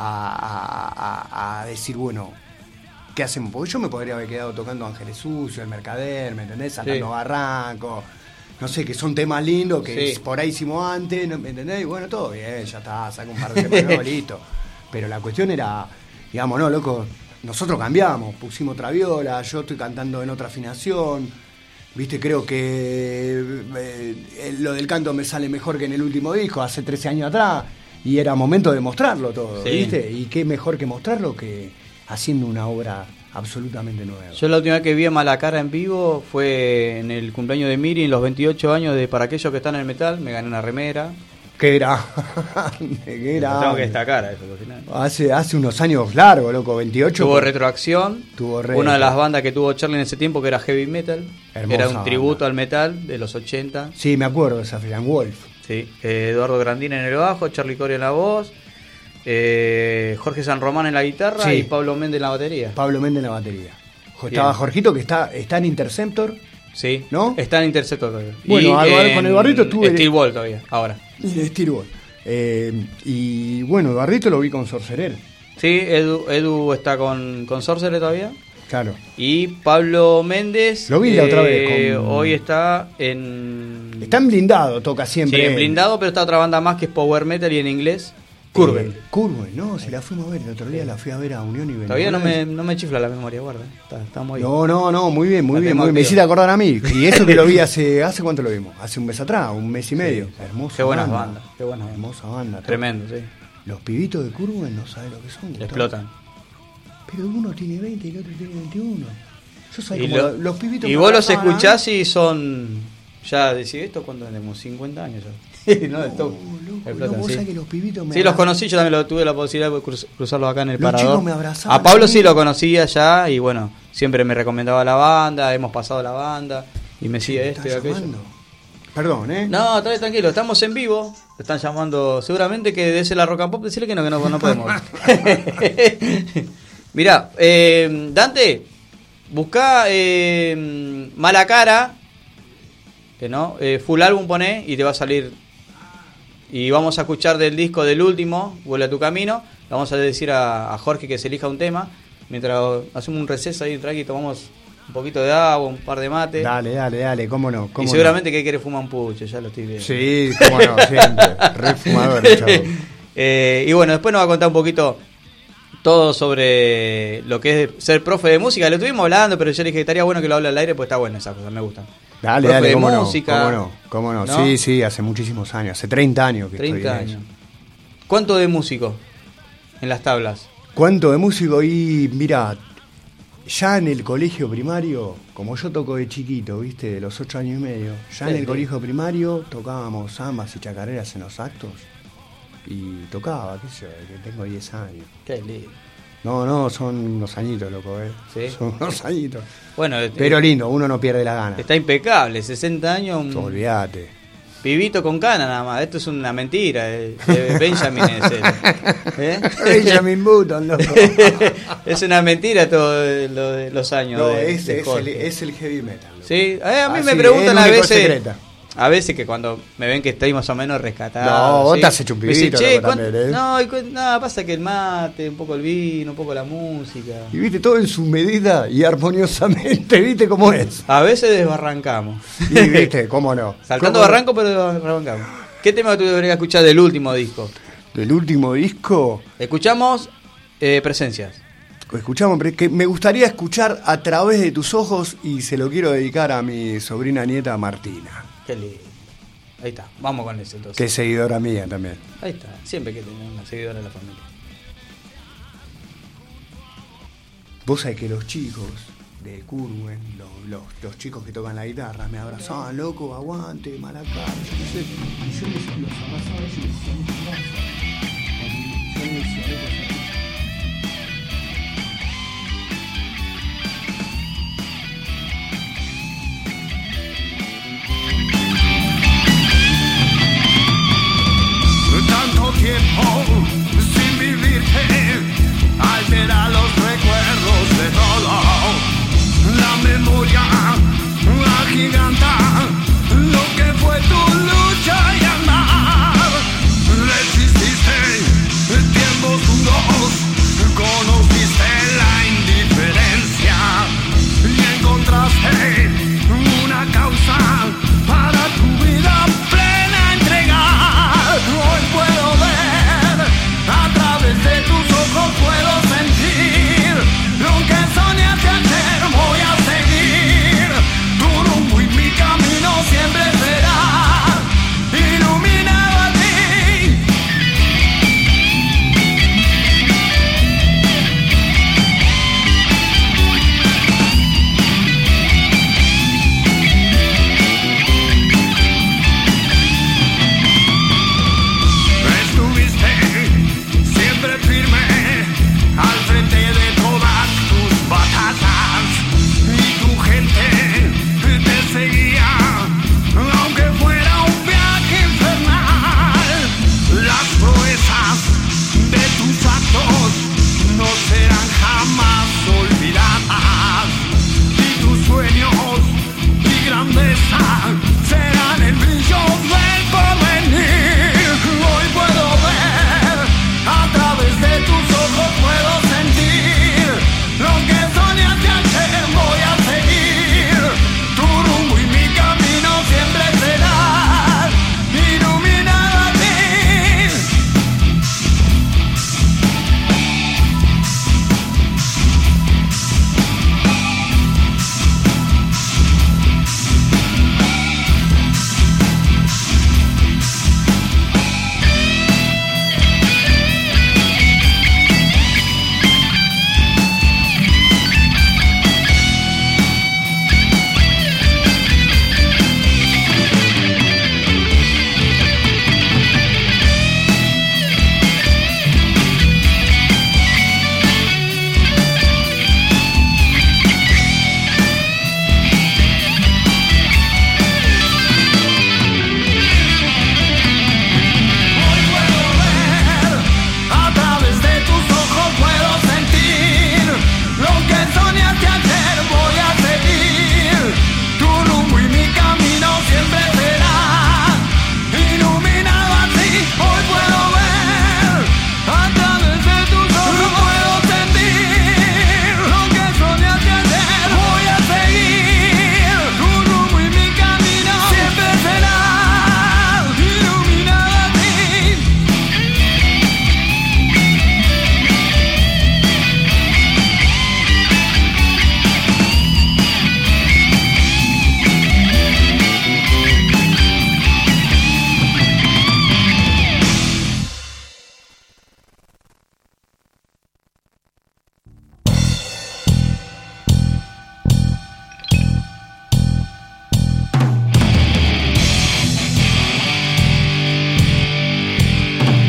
a, a- a decir, bueno, ¿qué hacemos? Porque yo me podría haber quedado tocando Ángeles Sucios, El Mercader, ¿me entendés? Saltando Sí. Barranco, no sé, que son temas lindos que Sí. por ahí hicimos antes, ¿no? ¿Me entendés? Y bueno, todo bien, ya está, saca un par de temas nuevos, listo. Pero la cuestión era, digamos, no, loco, nosotros cambiamos, pusimos otra viola, yo estoy cantando en otra afinación. Viste, creo que eh, lo del canto me sale mejor que en el último disco, hace trece años atrás, y era momento de mostrarlo todo, Sí. ¿viste? Y qué mejor que mostrarlo que haciendo una obra absolutamente nueva. Yo la última vez que vi a Malacara en vivo fue en el cumpleaños de Miri, en los veintiocho años de Para aquellos que están en el metal, me gané una remera. ¿Qué era? ¿Qué era? Tengo que destacar a eso, al final. Hace, hace unos años largos, loco, veintiocho. Tuvo pues, retroacción, tuvo retro. una de las bandas que tuvo Charlie en ese tiempo que era heavy metal, Hermosa era un banda. tributo al metal de los ochenta. Sí, me acuerdo de esa Freelance Wolf. Sí, eh, Eduardo Grandina en el bajo, Charlie Coria en la voz, eh, Jorge San Román en la guitarra Sí. y Pablo Méndez en la batería. Pablo Méndez en la batería. Jo- Bien. Estaba Jorgito, que está, está en Interceptor. Sí, ¿no? Está en Interceptor todavía. Bueno, Y algo- en con Eduardito estuve- Steel Ball todavía, ahora. Y de Steel Ball. Eh, y bueno, Eduardito lo vi con Sorcerer. Sí, Edu, Edu está con, con Sorcerer todavía. Claro. Y Pablo Méndez Lo vi la otra vez eh, con- hoy está en... Está en blindado, toca siempre. Sí, en blindado, pero está otra banda más que es Power Metal y en inglés, Curven. Eh, Curven, no, si la fuimos a ver, el otro día la fui a ver a Unión y Benevolencia. Todavía no me, no me chifla la memoria, guarda. Está, está muy No, no, no, muy bien, muy La bien, tenemos muy bien. Me activa. hiciste acordar a mí. Y eso que lo vi hace, ¿hace cuánto lo vimos? Hace un mes atrás, un mes y medio. Hermosa Qué buenas banda. bandas, qué buenas bandas. Hermosa banda. Tremendo, sí. Los pibitos de Curven no saben lo que son. Gustavo. Explotan. Pero uno tiene veinte y el otro tiene veintiuno. Yo soy Y, como lo- los, los pibitos y que vos los abrazaban a- escuchás y son... Ya decís esto cuando tenemos cincuenta años ya. no, del todo. Explotan, vos sí. sabés que los pibitos me Sí, los abrazan. conocí, yo también lo, tuve la posibilidad de cruz- cruzarlos acá en el Los parador. chicos me abrazaban A Pablo a mí. sí lo conocía ya y bueno, siempre me recomendaba la banda, hemos pasado la banda y me sigue este y aquello. llamando? Perdón, ¿eh? No, todavía tranquilo, estamos en vivo. Están llamando, seguramente que de ese la rock and pop, decirle que no, que no, no podemos. Mirá, eh, Dante, buscá eh, Mala Cara, que no, eh, full álbum poné y te va a salir. Y vamos a escuchar del disco del último, Vuelve a tu camino. Le vamos a decir a, a Jorge que se elija un tema. Mientras hacemos un receso ahí, tranqui, tomamos un poquito de agua, un par de mate. Dale, dale, dale, cómo no. Cómo Y seguramente que quiere fumar un pucho, ya lo estoy viendo. Sí, cómo no, siempre. Re fumador, chavo. Eh, y bueno, después nos va a contar un poquito todo sobre lo que es ser profe de música. Lo estuvimos hablando, pero yo le dije que estaría bueno que lo hable al aire, pues está bueno esa cosa, me gusta. Dale, Profe dale, de cómo no, música, cómo no, cómo no. ¿no? Sí, sí, hace muchísimos años, hace treinta años que treinta estoy en años. eso. ¿Cuánto de músico en las tablas? ¿Cuánto de músico? Y mira, ya en el colegio primario, como yo toco de chiquito, viste, de los ocho años y medio, ya Sí, en el sí. colegio primario tocábamos zambas y chacareras en los actos. Y tocaba, qué sé yo, que tengo diez años. Qué lindo. No, no, son unos añitos, loco, eh. Sí. Son unos añitos. Bueno, Pero lindo, uno no pierde la gana. está impecable, sesenta años, un Olvídate. pibito con cana nada más. Esto es una mentira, eh, eh, Benjamin es él. ¿Eh? Benjamin Button, loco. Es una mentira todo de- lo de los años No, de, es, de es, el, Jorge. es el heavy metal. loco. Sí, eh, a mí Así, me preguntan el a único veces, secreta. a veces que cuando me ven que estoy más o menos rescatado. No, vos ¿sí? te has hecho un Me dicen, pibito, "Che, loco, ¿cuán-?" también, ¿eh? No, y cu- no, pasa que el mate, un poco el vino, un poco la música. Y viste todo en su medida y armoniosamente, viste cómo es. A veces desbarrancamos. Y viste, cómo no. Saltando ¿Cómo no? barranco, pero desbarrancamos. ¿Qué tema tú deberías escuchar del último disco? Del último disco, Escuchamos eh, Presencias. escuchamos, pero que me gustaría escuchar A través de tus ojos y se lo quiero dedicar a mi sobrina nieta Martina, Qué lindo. Ahí está, vamos con eso entonces. que es seguidora mía también. Ahí está, siempre hay que tener una seguidora en la familia. Vos sabés que los chicos de Curwen, los, los, los chicos que tocan la guitarra, me abrazaban, loco, aguante, mala cara, yo qué sé. Y yo les los abrazaba a ellos y les decía, muchas gracias. Yo les decía, loco, Tanto tiempo sin vivir altera los recuerdos de todo. La memoria agiganta lo que fue tu lucha y andar. Resististe tiempos duros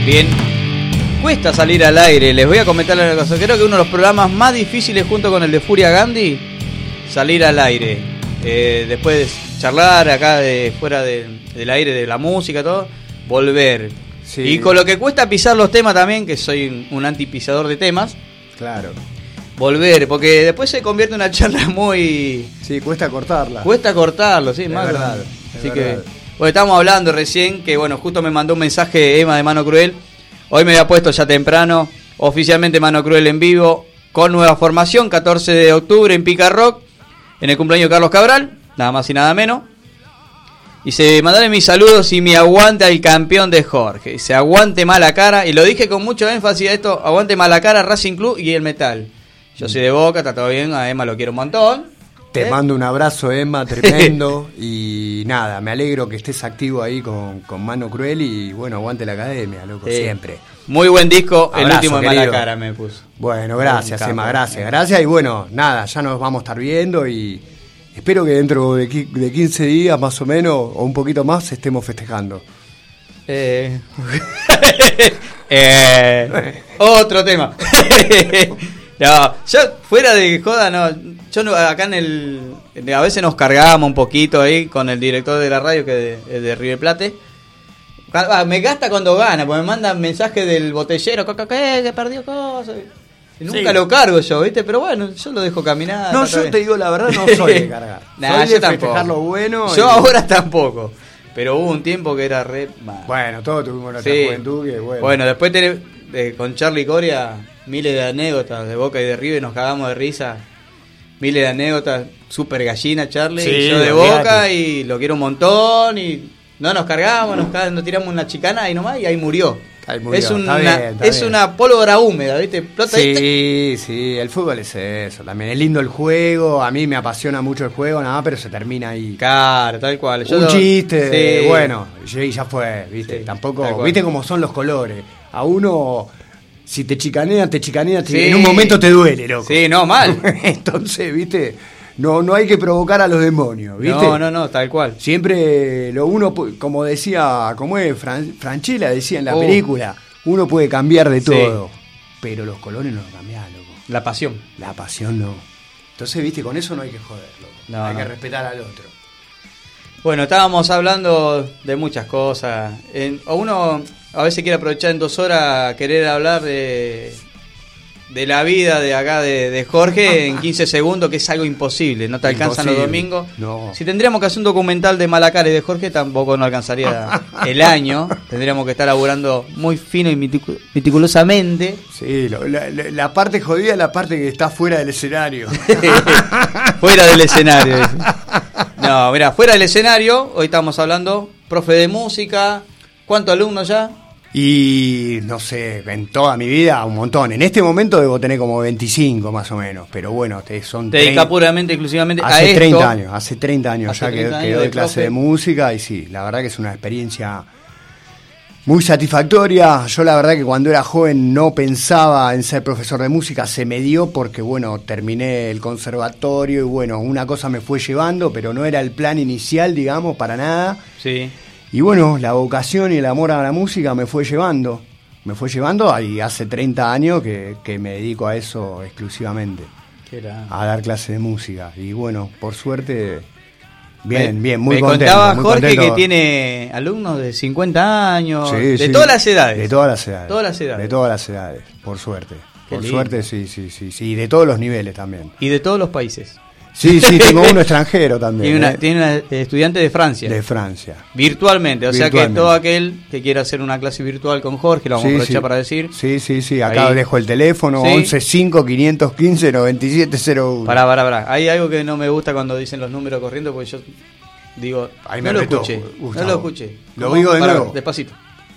Bien. Cuesta salir al aire, les voy a comentar una cosa. Creo que uno de los programas más difíciles junto con el de Furia Gandhi, salir al aire. Eh, después de charlar acá de fuera de, del aire, de la música, todo, volver. Sí. Y con lo que cuesta pisar los temas también, que soy un antipisador de temas. Claro. Volver, porque después se convierte en una charla muy... Sí, cuesta cortarla. Cuesta cortarlo, sí, Es más verdad, verdad. es Así verdad. que, bueno, estábamos hablando recién que, bueno, justo me mandó un mensaje Emma de Mano Cruel. Hoy me había puesto ya temprano, oficialmente Mano Cruel en vivo, con nueva formación, catorce de octubre en Pica Rock, en el cumpleaños de Carlos Cabral, nada más y nada menos. Y se mandaron mis saludos y mi aguante al campeón de Jorge. Se aguante mala cara, y lo dije con mucho énfasis a esto, aguante mala cara, Racing Club y el Metal. Yo soy de Boca, está todo bien, a Emma lo quiero un montón. Te ¿Eh? mando un abrazo, Emma, tremendo. Y nada, me alegro que estés activo ahí con, con Mano Cruel. Y bueno, aguante la academia, loco, Sí. siempre. Muy buen disco, el Abrazo, último de Mala querido. Cara me puso. Bueno, gracias, Un Emma, capo. gracias, gracias. Y bueno, nada, ya nos vamos a estar viendo. Y espero que dentro de, qui- de quince días, más o menos, o un poquito más, estemos festejando. Eh. eh, otro tema. No, yo fuera de joda, no. Yo no, acá en el. A veces nos cargamos un poquito ahí con el director de la radio, que es de, de River Plate. Ah, me gasta cuando gana, porque me mandan mensajes del botellero, que, que, que perdió cosas. Y nunca Sí. lo cargo yo, ¿viste? Pero bueno, yo lo dejo caminar. No, está yo bien. te digo la verdad, no soy de cargar. Nah, soy yo de tampoco. festejar lo bueno. Yo y- ahora tampoco. Pero hubo un tiempo que era re mal. Bueno, todos tuvimos nuestra Sí. juventud que bueno. Bueno, después tenés, eh, con Charlie Coria, miles de anécdotas de Boca y de River, nos cagamos de risa. Miles de anécdotas, super gallina Charlie, Sí, y yo de olvídate. Boca y lo quiero un montón y no nos cargamos, nos, ca- nos tiramos una chicana y nomás y ahí murió. Ahí murió, es está una, bien, está es bien. una pólvora húmeda, ¿viste? Explota ahí, Sí, sí, el fútbol es eso también. Es lindo el juego, a mí me apasiona mucho el juego, nada, pero se termina ahí. Claro, tal cual. Yo un lo- chiste, Sí. bueno, y ya fue, ¿viste? Sí, Tampoco, tal cual. ¿viste cómo son los colores? A uno, si te chicanean, te chicanean, te- Sí. en un momento te duele, loco. Sí, no, mal. Entonces, ¿viste? No, no hay que provocar a los demonios, ¿viste? No, no, no, tal cual. Siempre lo uno, pu- como decía, como es, Fran- Franchella decía en la Oh. película, uno puede cambiar de Sí. todo, pero los colores no lo cambian, loco. La pasión. La pasión no. Entonces, viste, con eso no hay que joder, loco. No, hay no. que respetar al otro. Bueno, estábamos hablando de muchas cosas. En, o uno a veces quiere aprovechar en dos horas querer hablar de, de la vida de acá de, de Jorge en quince segundos, que es algo imposible. No te alcanzan los Imposible. domingos. No. Si tendríamos que hacer un documental de Malacara y de Jorge, tampoco no alcanzaría el año. Tendríamos que estar laburando muy fino y meticu- meticulosamente. Sí, lo- la, la- la parte jodida es la parte que está fuera del escenario. Fuera del escenario. dice. No, mira, fuera del escenario, hoy estamos hablando, profe de música, ¿cuántos alumnos ya? Y no sé, en toda mi vida un montón. En este momento debo tener como veinticinco más o menos, pero bueno, te, son Te dedica treinta puramente, exclusivamente a hace esto. treinta años, hace treinta años Hace ya que, treinta que años doy de clase profe. de música y sí, la verdad que es una experiencia muy satisfactoria. Yo la verdad que cuando era joven no pensaba en ser profesor de música, se me dio porque bueno, terminé el conservatorio y bueno, una cosa me fue llevando, pero no era el plan inicial, digamos, para nada. Sí. Y bueno, la vocación y el amor a la música me fue llevando, me fue llevando y hace treinta años que, que me dedico a eso exclusivamente, ¿Qué era? a dar clases de música. Y bueno, por suerte, bien, Me- bien, muy me contento. contaba muy Jorge contento. que tiene alumnos de cincuenta años, Sí, de sí, todas las edades. De todas las edades. Todas las edades. De todas las edades, por suerte. Qué por lindo. suerte, sí, sí, sí, sí. Y de todos los niveles también. Y de todos los países. Sí, sí, tengo uno extranjero también. Tiene una, ¿eh? tiene una estudiante de Francia. De Francia. Virtualmente, o sea que Virtualmente. todo aquel que quiera hacer una clase virtual con Jorge, lo vamos a Sí, aprovechar sí. para decir. Sí, sí, sí. Acá Ahí. dejo el teléfono, Sí. once cinco quinientos quince noventa y siete cero uno. Pará, pará, pará. Hay algo que no me gusta cuando dicen los números corriendo, porque yo digo, Ahí no me lo retó, escuché. Gustavo. No lo escuché. Lo ¿Cómo? digo de Pará, nuevo. Despacito.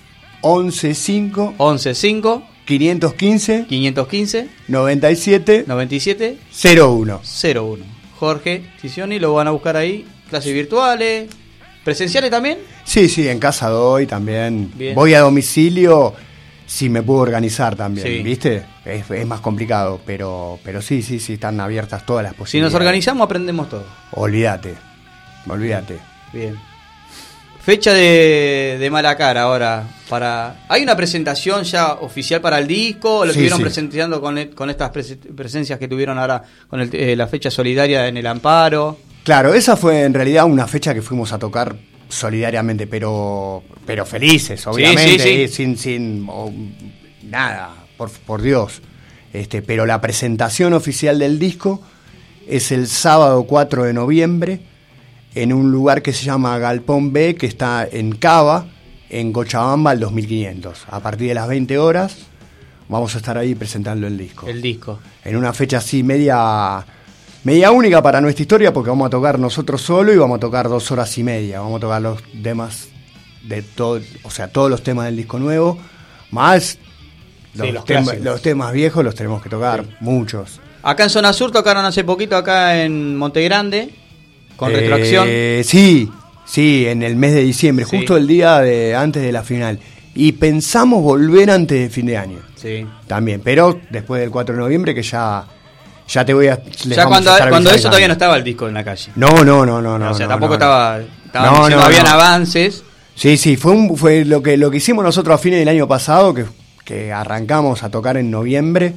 once cinco once cinco quinientos quince quinientos quince noventa y siete noventa y siete cero uno. cero uno. Jorge Cicioni, lo van a buscar ahí. Clases virtuales. ¿Presenciales también? Sí, sí, en casa doy también. Bien. Voy a domicilio si me puedo organizar también, Sí. ¿viste? Es, es más complicado, pero pero sí, sí, sí, están abiertas todas las Si posibilidades. nos organizamos, aprendemos todo. Olvídate, olvídate. Bien. Fecha de, de Malacara ahora. Para, ¿hay una presentación ya oficial para el disco? ¿O lo Sí, estuvieron sí. presentando con, con estas pres- presencias que tuvieron ahora con el, eh, la fecha solidaria en el Amparo? Claro, esa fue en realidad una fecha que fuimos a tocar solidariamente, pero pero felices, obviamente, sí, sí. sin sin o, nada, por, por Dios. Este, pero la presentación oficial del disco es el sábado cuatro de noviembre en un lugar que se llama Galpón B, que está en Cava, en Cochabamba, al dos mil quinientos. A partir de las veinte horas vamos a estar ahí presentando el disco. El disco. En una fecha así media media única para nuestra historia, porque vamos a tocar nosotros solo y vamos a tocar dos horas y media. Vamos a tocar los temas de todo, o sea, todos los temas del disco nuevo, más los, Sí, los tema- clásicos. los temas viejos los tenemos que tocar, muchos. Acá en Zona Sur tocaron hace poquito acá en Monte Grande con Eh, Retroacción. Sí, sí, en el mes de diciembre, Sí. justo el día de antes de la final. Y pensamos volver antes de fin de año. Sí. También, pero después del cuatro de noviembre, que ya ya te voy a les Ya vamos cuando, a estar cuando eso avisando. todavía no estaba el disco en la calle. No, no, no, no, no. o sea, no, tampoco no, estaba, no. estaban No, diciendo, no, habían no. avances. Sí, sí, fue un, fue lo que lo que hicimos nosotros a fines del año pasado, que, que arrancamos a tocar en noviembre.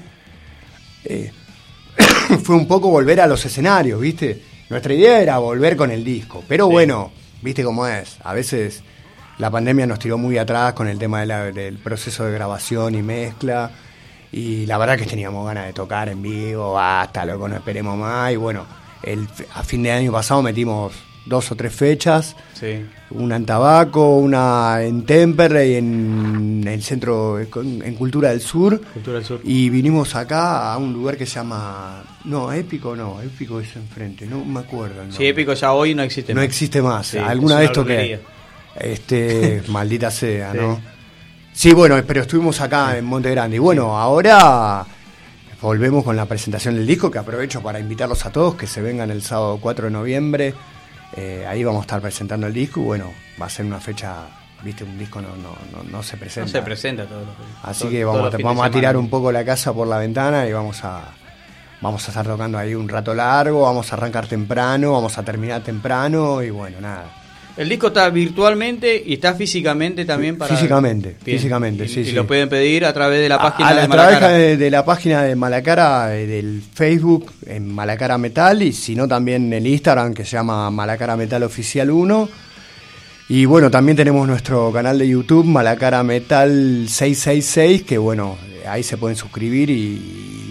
Eh, fue un poco volver a los escenarios, ¿viste? Nuestra idea era volver con el disco, pero Sí. bueno, ¿viste cómo es? A veces la pandemia nos tiró muy atrás con el tema de la- del proceso de grabación y mezcla, y la verdad que teníamos ganas de tocar en vivo, basta, loco, no esperemos más, y bueno, el, a fin de año pasado metimos dos o tres fechas, Sí. una en Tabaco, una en Temperley, en el centro, en Cultura del Sur, Cultura del Sur. y vinimos acá a un lugar que se llama, no, Épico no, Épico es enfrente, no me acuerdo el Sí, nombre. Épico ya hoy no existe No más. existe más, Sí, alguna es vez una toqué, brujería. este, maldita sea, Sí. ¿no? Sí, bueno, pero estuvimos acá en Monte Grande, y bueno, ahora volvemos con la presentación del disco, que aprovecho para invitarlos a todos que se vengan el sábado cuatro de noviembre. Eh, ahí vamos a estar presentando el disco y bueno, va a ser una fecha, viste, un disco no no no, no se presenta. No se presenta todos los Así todo- que todos vamos, los a, fines vamos de a tirar semana. un poco la casa por la ventana y vamos a vamos a estar tocando ahí un rato largo, vamos a arrancar temprano, vamos a terminar temprano y bueno, nada. El disco está virtualmente y está físicamente también para... Físicamente, Bien. físicamente, y, sí, y sí. lo pueden pedir a través de la A- página a, la- de a través Malacara. de, de la página de Malacara, eh, del Facebook en Malacara Metal, y si no también en el Instagram, que se llama Malacara Metal Oficial uno. Y bueno, también tenemos nuestro canal de YouTube, Malacara Metal seiscientos sesenta y seis, que bueno, ahí se pueden suscribir y,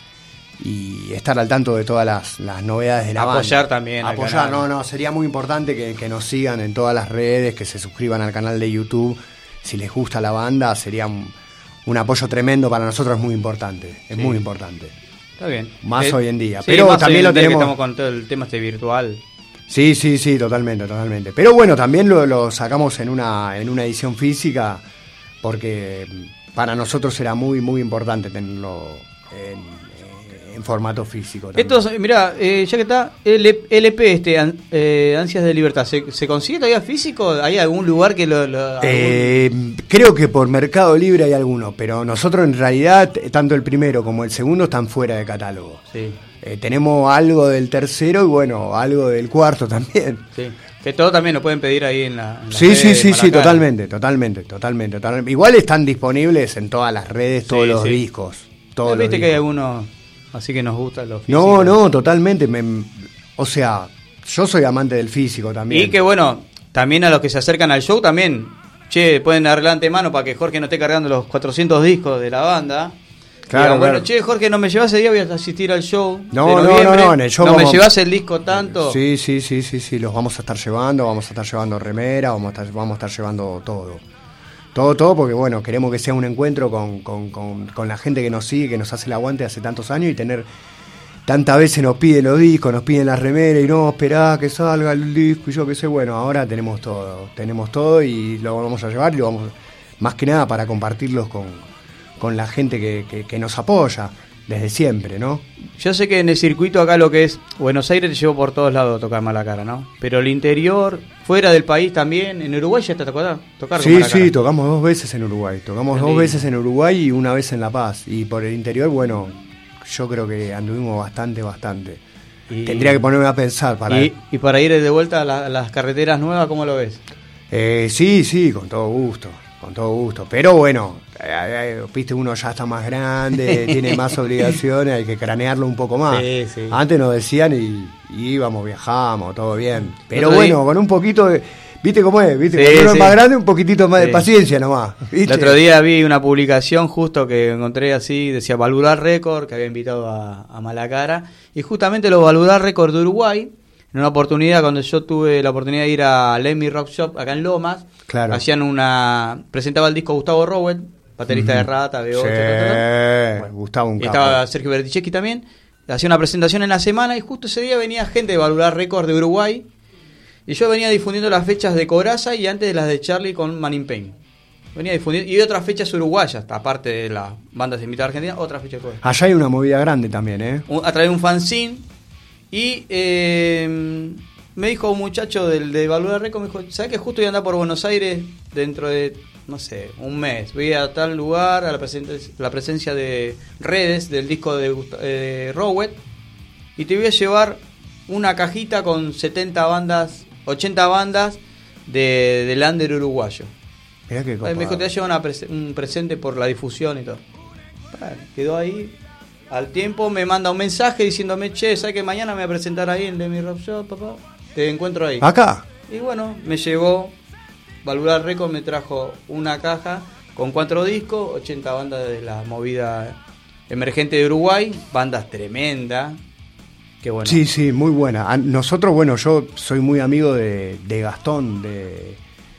y estar al tanto de todas las, las novedades de la banda. Apoyar también al Apoyar, canal. no, no, sería muy importante que, que nos sigan en todas las redes, que se suscriban al canal de YouTube. Si les gusta la banda, sería un, un apoyo tremendo para nosotros, es muy importante, es Sí. muy importante. Está bien. Más Eh, hoy en día. sí, Pero más también hoy en lo día que tenemos- Estamos con todo el tema este virtual. Sí, sí, sí, totalmente, totalmente. Pero bueno, también lo, lo sacamos en una, en una edición física, porque para nosotros era muy, muy importante tenerlo en, en formato físico. también. Esto, mira, eh, ya que está, el L P este, an- eh, Ansias de Libertad, ¿se, se consigue todavía físico? ¿Hay algún lugar que lo... lo- algún- Eh, creo que por Mercado Libre hay alguno, pero nosotros en realidad, t- tanto el primero como el segundo están fuera de catálogo. Sí, Eh, tenemos algo del tercero y bueno, algo del cuarto también. sí. Que todo también lo pueden pedir ahí en la... en las Sí, redes sí, de sí, sí, Malacara. totalmente, totalmente, totalmente, totalmente. Igual están disponibles en todas las redes, todos Sí, los sí. discos. Todos los Viste que hay discos. algunos, así que nos gusta los físicos. No, no, totalmente. me- o sea, yo soy amante del físico también. Y que bueno, también a los que se acercan al show también, che, pueden arreglar antemano para que Jorge no esté cargando los cuatrocientos discos de la banda. Claro, Digan, bueno, claro. che, Jorge, no me llevas ese día, voy a asistir al show. No, de no, noviembre. no, no, en el show No me vamos- llevas el disco tanto. Sí, sí, sí, sí, sí, los vamos a estar llevando, vamos a estar llevando remera, vamos a estar, vamos a estar llevando todo. Todo, todo, porque bueno, queremos que sea un encuentro con, con, con, con la gente que nos sigue, que nos hace el aguante hace tantos años y tener... Tantas veces nos piden los discos, nos piden las remeras y no, esperá que salga el disco y yo qué sé. Bueno, ahora tenemos todo, tenemos todo y lo vamos a llevar y lo vamos, más que nada para compartirlos con, con la gente que, que, que nos apoya desde siempre, ¿no? Yo sé que en el circuito acá lo que es Buenos Aires te llevo por todos lados a tocar Malacara, ¿no? Pero el interior, fuera del país también, en Uruguay ya te tocó tocar con Sí, Malacara. sí, tocamos dos veces en Uruguay. Tocamos Qué dos lindo. veces en Uruguay y una vez en La Paz. Y por el interior, bueno, yo creo que anduvimos bastante, bastante. Y- Tendría que ponerme a pensar para... Y, y para ir de vuelta a, la- a las carreteras nuevas, ¿cómo lo ves? Eh, sí, sí, con todo gusto, con todo gusto. Pero bueno, eh, eh, viste, uno ya está más grande, tiene más obligaciones, hay que cranearlo un poco más. Sí, sí. Antes nos decían y, y íbamos, viajamos, todo bien. Pero Otro bueno, día- con un poquito de... ¿Viste cómo es? ¿Viste? Sí, Cuando uno sí. es más grande, un poquitito más Sí. de paciencia nomás. ¿viste? El otro día vi una publicación justo que encontré así, decía Valular Record, que había invitado a, a Malacara, y justamente los Valular Record de Uruguay, en una oportunidad cuando yo tuve la oportunidad de ir a Lemmy Rock Shop acá en Lomas, Claro. hacían una, presentaba el disco Gustavo Rowell, baterista de Rata, B ocho, Sí, ta, ta, ta. Gustavo un Y capo. estaba Sergio Berticheschi también, hacía una presentación en la semana y justo ese día venía gente de Valular Record de Uruguay y yo venía difundiendo las fechas de Coraza y antes de las de Charlie con Man in Pain. Venía difundiendo y otras fechas uruguayas, aparte de las bandas invitadas argentinas, otras fechas de Coraza. Allá hay una movida grande también, ¿eh? Un- A través de un fanzine y eh, me dijo un muchacho del de Valular Record, me dijo, ¿sabes que justo voy a andar por Buenos Aires dentro de, no sé, un mes? Voy a tal lugar, a la, presen- la presencia de Redes, del disco de Gust- eh, Rowett, y te voy a llevar una cajita con setenta bandas, ochenta bandas de, del under uruguayo. Mirá qué Ay, me dijo, copado. te voy a llevar una prese- un presente por la difusión y todo. Bueno, quedó ahí. Al tiempo me manda un mensaje diciéndome, che, ¿sabes que mañana me voy a presentar ahí en Lemmy Rock Shop, papá? Te encuentro ahí. ¿Acá? Y bueno, me llegó, Valular Record me trajo una caja con cuatro discos, ochenta bandas de la movida emergente de Uruguay, bandas tremendas. Qué bueno. Sí, sí, muy buena. A- Nosotros, bueno, yo soy muy amigo de, de Gastón, de,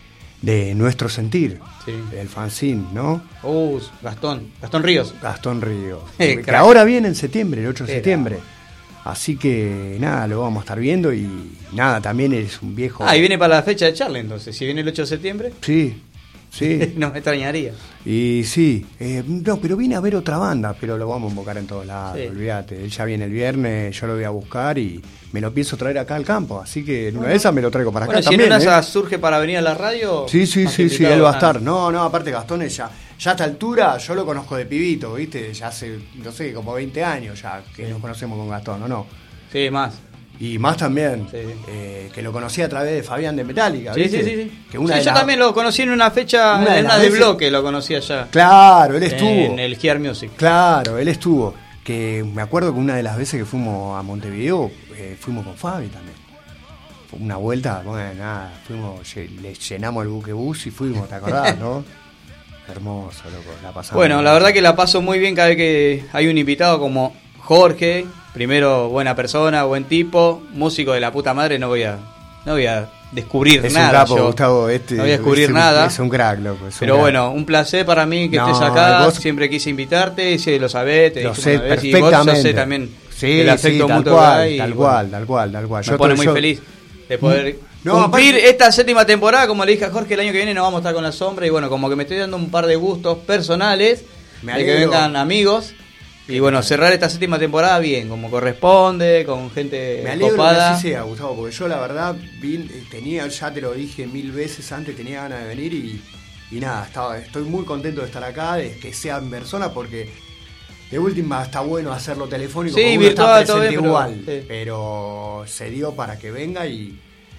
de Nuestro Sentir, Sí. del fanzine, ¿no? Uh, Gastón, Gastón Ríos. Gastón Ríos. Eh, que crack. ahora viene en septiembre, el ocho de Qué septiembre. Así que nada, lo vamos a estar viendo y nada, también es un viejo... Ah, y viene para la fecha de Charlie entonces, si viene el ocho de septiembre, Sí, sí. no me extrañaría. Y sí, eh, no, pero vine a ver otra banda, pero lo vamos a invocar en todos lados, Sí. olvídate. Él ya viene el viernes, yo lo voy a buscar y me lo pienso traer acá al campo, así que en una Bueno. de esas me lo traigo para Bueno, acá si también. en una de ¿eh? esas surge para venir a la radio. Sí, sí, más sí, sí, invitado, él va a nada. estar. No, no, aparte Gastón es ya, ya a esta altura yo lo conozco de pibito, ¿viste? Ya hace, no sé, como veinte años ya que nos conocemos con Gastón, ¿no? no Sí, más. Y más también, Sí. eh, que lo conocí a través de Fabián de Metallica, Sí, ¿viste? sí, sí, sí. Que una Sí, de yo las- también lo conocí en una fecha, Una de en las una de veces- bloque lo conocí allá. Claro, él estuvo. En el Gear Music. Claro, él estuvo. Que me acuerdo que una de las veces que fuimos a Montevideo, eh, fuimos con Fabi también. Fue una vuelta, bueno, nada, fuimos, lle- le llenamos el buquebús y fuimos, ¿te acordás, no? Hermoso, loco, la pasamos. Bueno, la verdad que la paso muy bien cada vez que hay un invitado como Jorge. Primero, buena persona, buen tipo, músico de la puta madre, no voy a, no voy a descubrir es nada. un capo, yo. Gustavo, este. No voy a descubrir es un- nada. Es un crack, loco. es un Pero crack. bueno, un placer para mí que No, estés acá. vos- Siempre quise invitarte, si lo sabés, te Lo dije sé una vez, y perfectamente. vos yo sé también Sí, el afecto sí, tal mutuo que cual, hay, y tal bueno, cual, tal cual, tal cual. Me Yo pone estoy- muy yo- feliz de poder No, cumplir aparte- esta séptima temporada, como le dije a Jorge, el año que viene no vamos a estar con la sombra, y bueno, como que me estoy dando un par de gustos personales, Me de que alegro. vengan amigos, y bueno, cerrar esta séptima temporada bien, como corresponde, con gente Me alegro copada. que así sea, Gustavo, porque yo la verdad vin- eh, tenía, ya te lo dije mil veces antes, tenía ganas de venir y, y nada, estaba, estoy muy contento de estar acá, de que sea en persona, porque de última está bueno hacerlo telefónico, Sí, porque uno virtual, está todo presente bien, pero- igual, sí. pero se dio para que venga y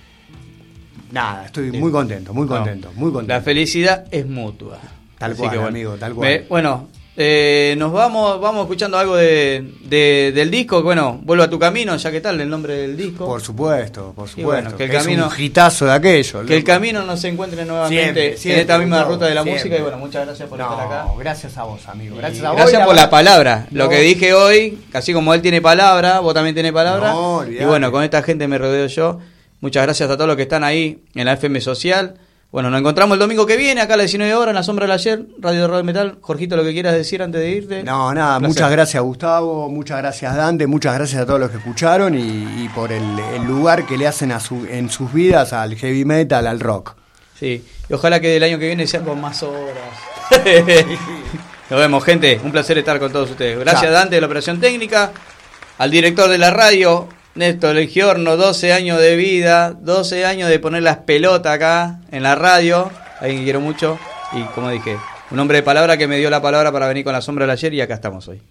nada, estoy Sí. muy contento, muy No, contento, muy contento. La felicidad es mutua. Tal Así cual, que bueno. amigo, tal cual. Me- bueno, eh, nos vamos vamos escuchando algo de, de- del disco. Bueno, Vuelvo a tu camino, ya que tal, el nombre del disco. Por supuesto, por Y supuesto. bueno, que el es camino- un hitazo de aquello. Que el loco. camino nos encuentre nuevamente Siempre, en siempre, esta misma Gustavo, ruta de la siempre. música. Y bueno, muchas gracias por No, estar acá. gracias a vos, amigo. Y Gracias a vos. gracias y por la la palabra. Lo No. que dije hoy, así como él tiene palabra, vos también tenés palabra. No, olvidate. Y bueno, con esta gente me rodeo yo. Muchas gracias a todos los que están ahí en la F M Social. Bueno, nos encontramos el domingo que viene, acá a las diecinueve horas, en La Sombra del Ayer, Radio de Rock Metal. Jorgito, lo que quieras decir antes de irte. No, nada, Un placer. muchas gracias Gustavo, muchas gracias Dante, muchas gracias a todos los que escucharon y, y por el, el lugar que le hacen a su, en sus vidas al heavy metal, al rock. Sí, y ojalá que el año que viene sean con más horas. Nos vemos, gente. Un placer estar con todos ustedes. Gracias, Chao. Dante, de la operación técnica. Al director de la radio, Néstor El Giorno, doce años de vida, doce años de poner las pelotas acá en la radio. Alguien que quiero mucho. Y como dije, un hombre de palabra que me dio la palabra para venir con La Sombra del Ayer y acá estamos hoy.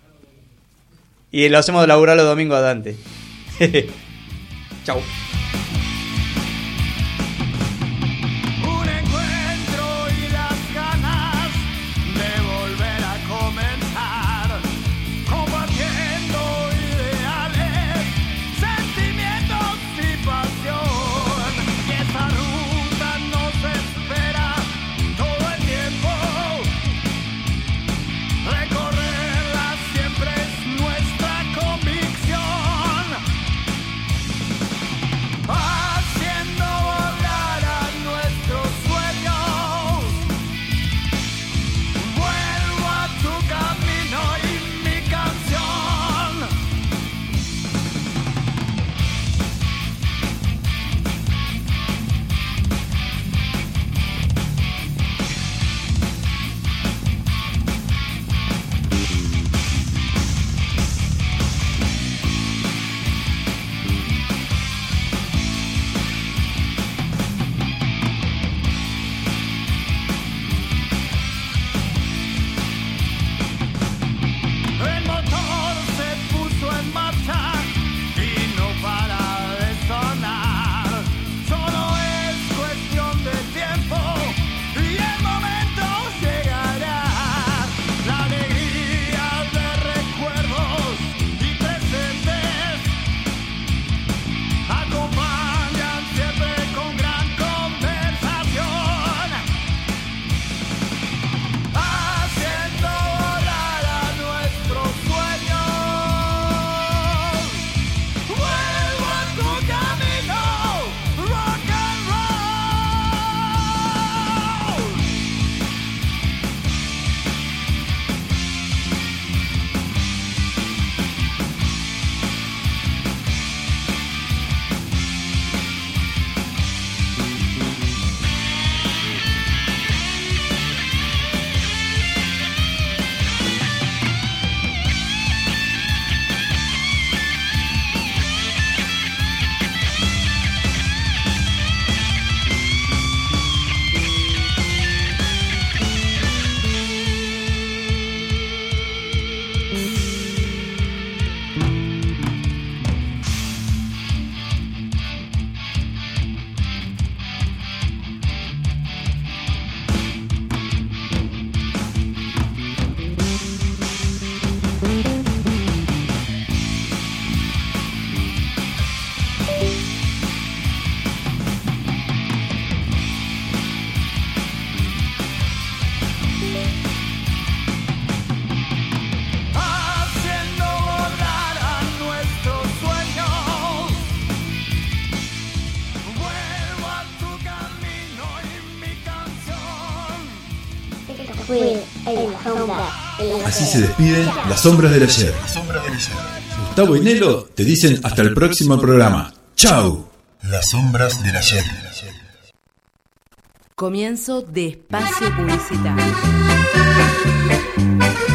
Y lo hacemos laburar los domingos a Dante. Chau. fue en la sombra del ayer. Así se despiden las sombras del ayer. Gustavo y Nelo te dicen hasta el próximo programa. ¡Chau! Las sombras del ayer. Comienzo de espacio publicitario.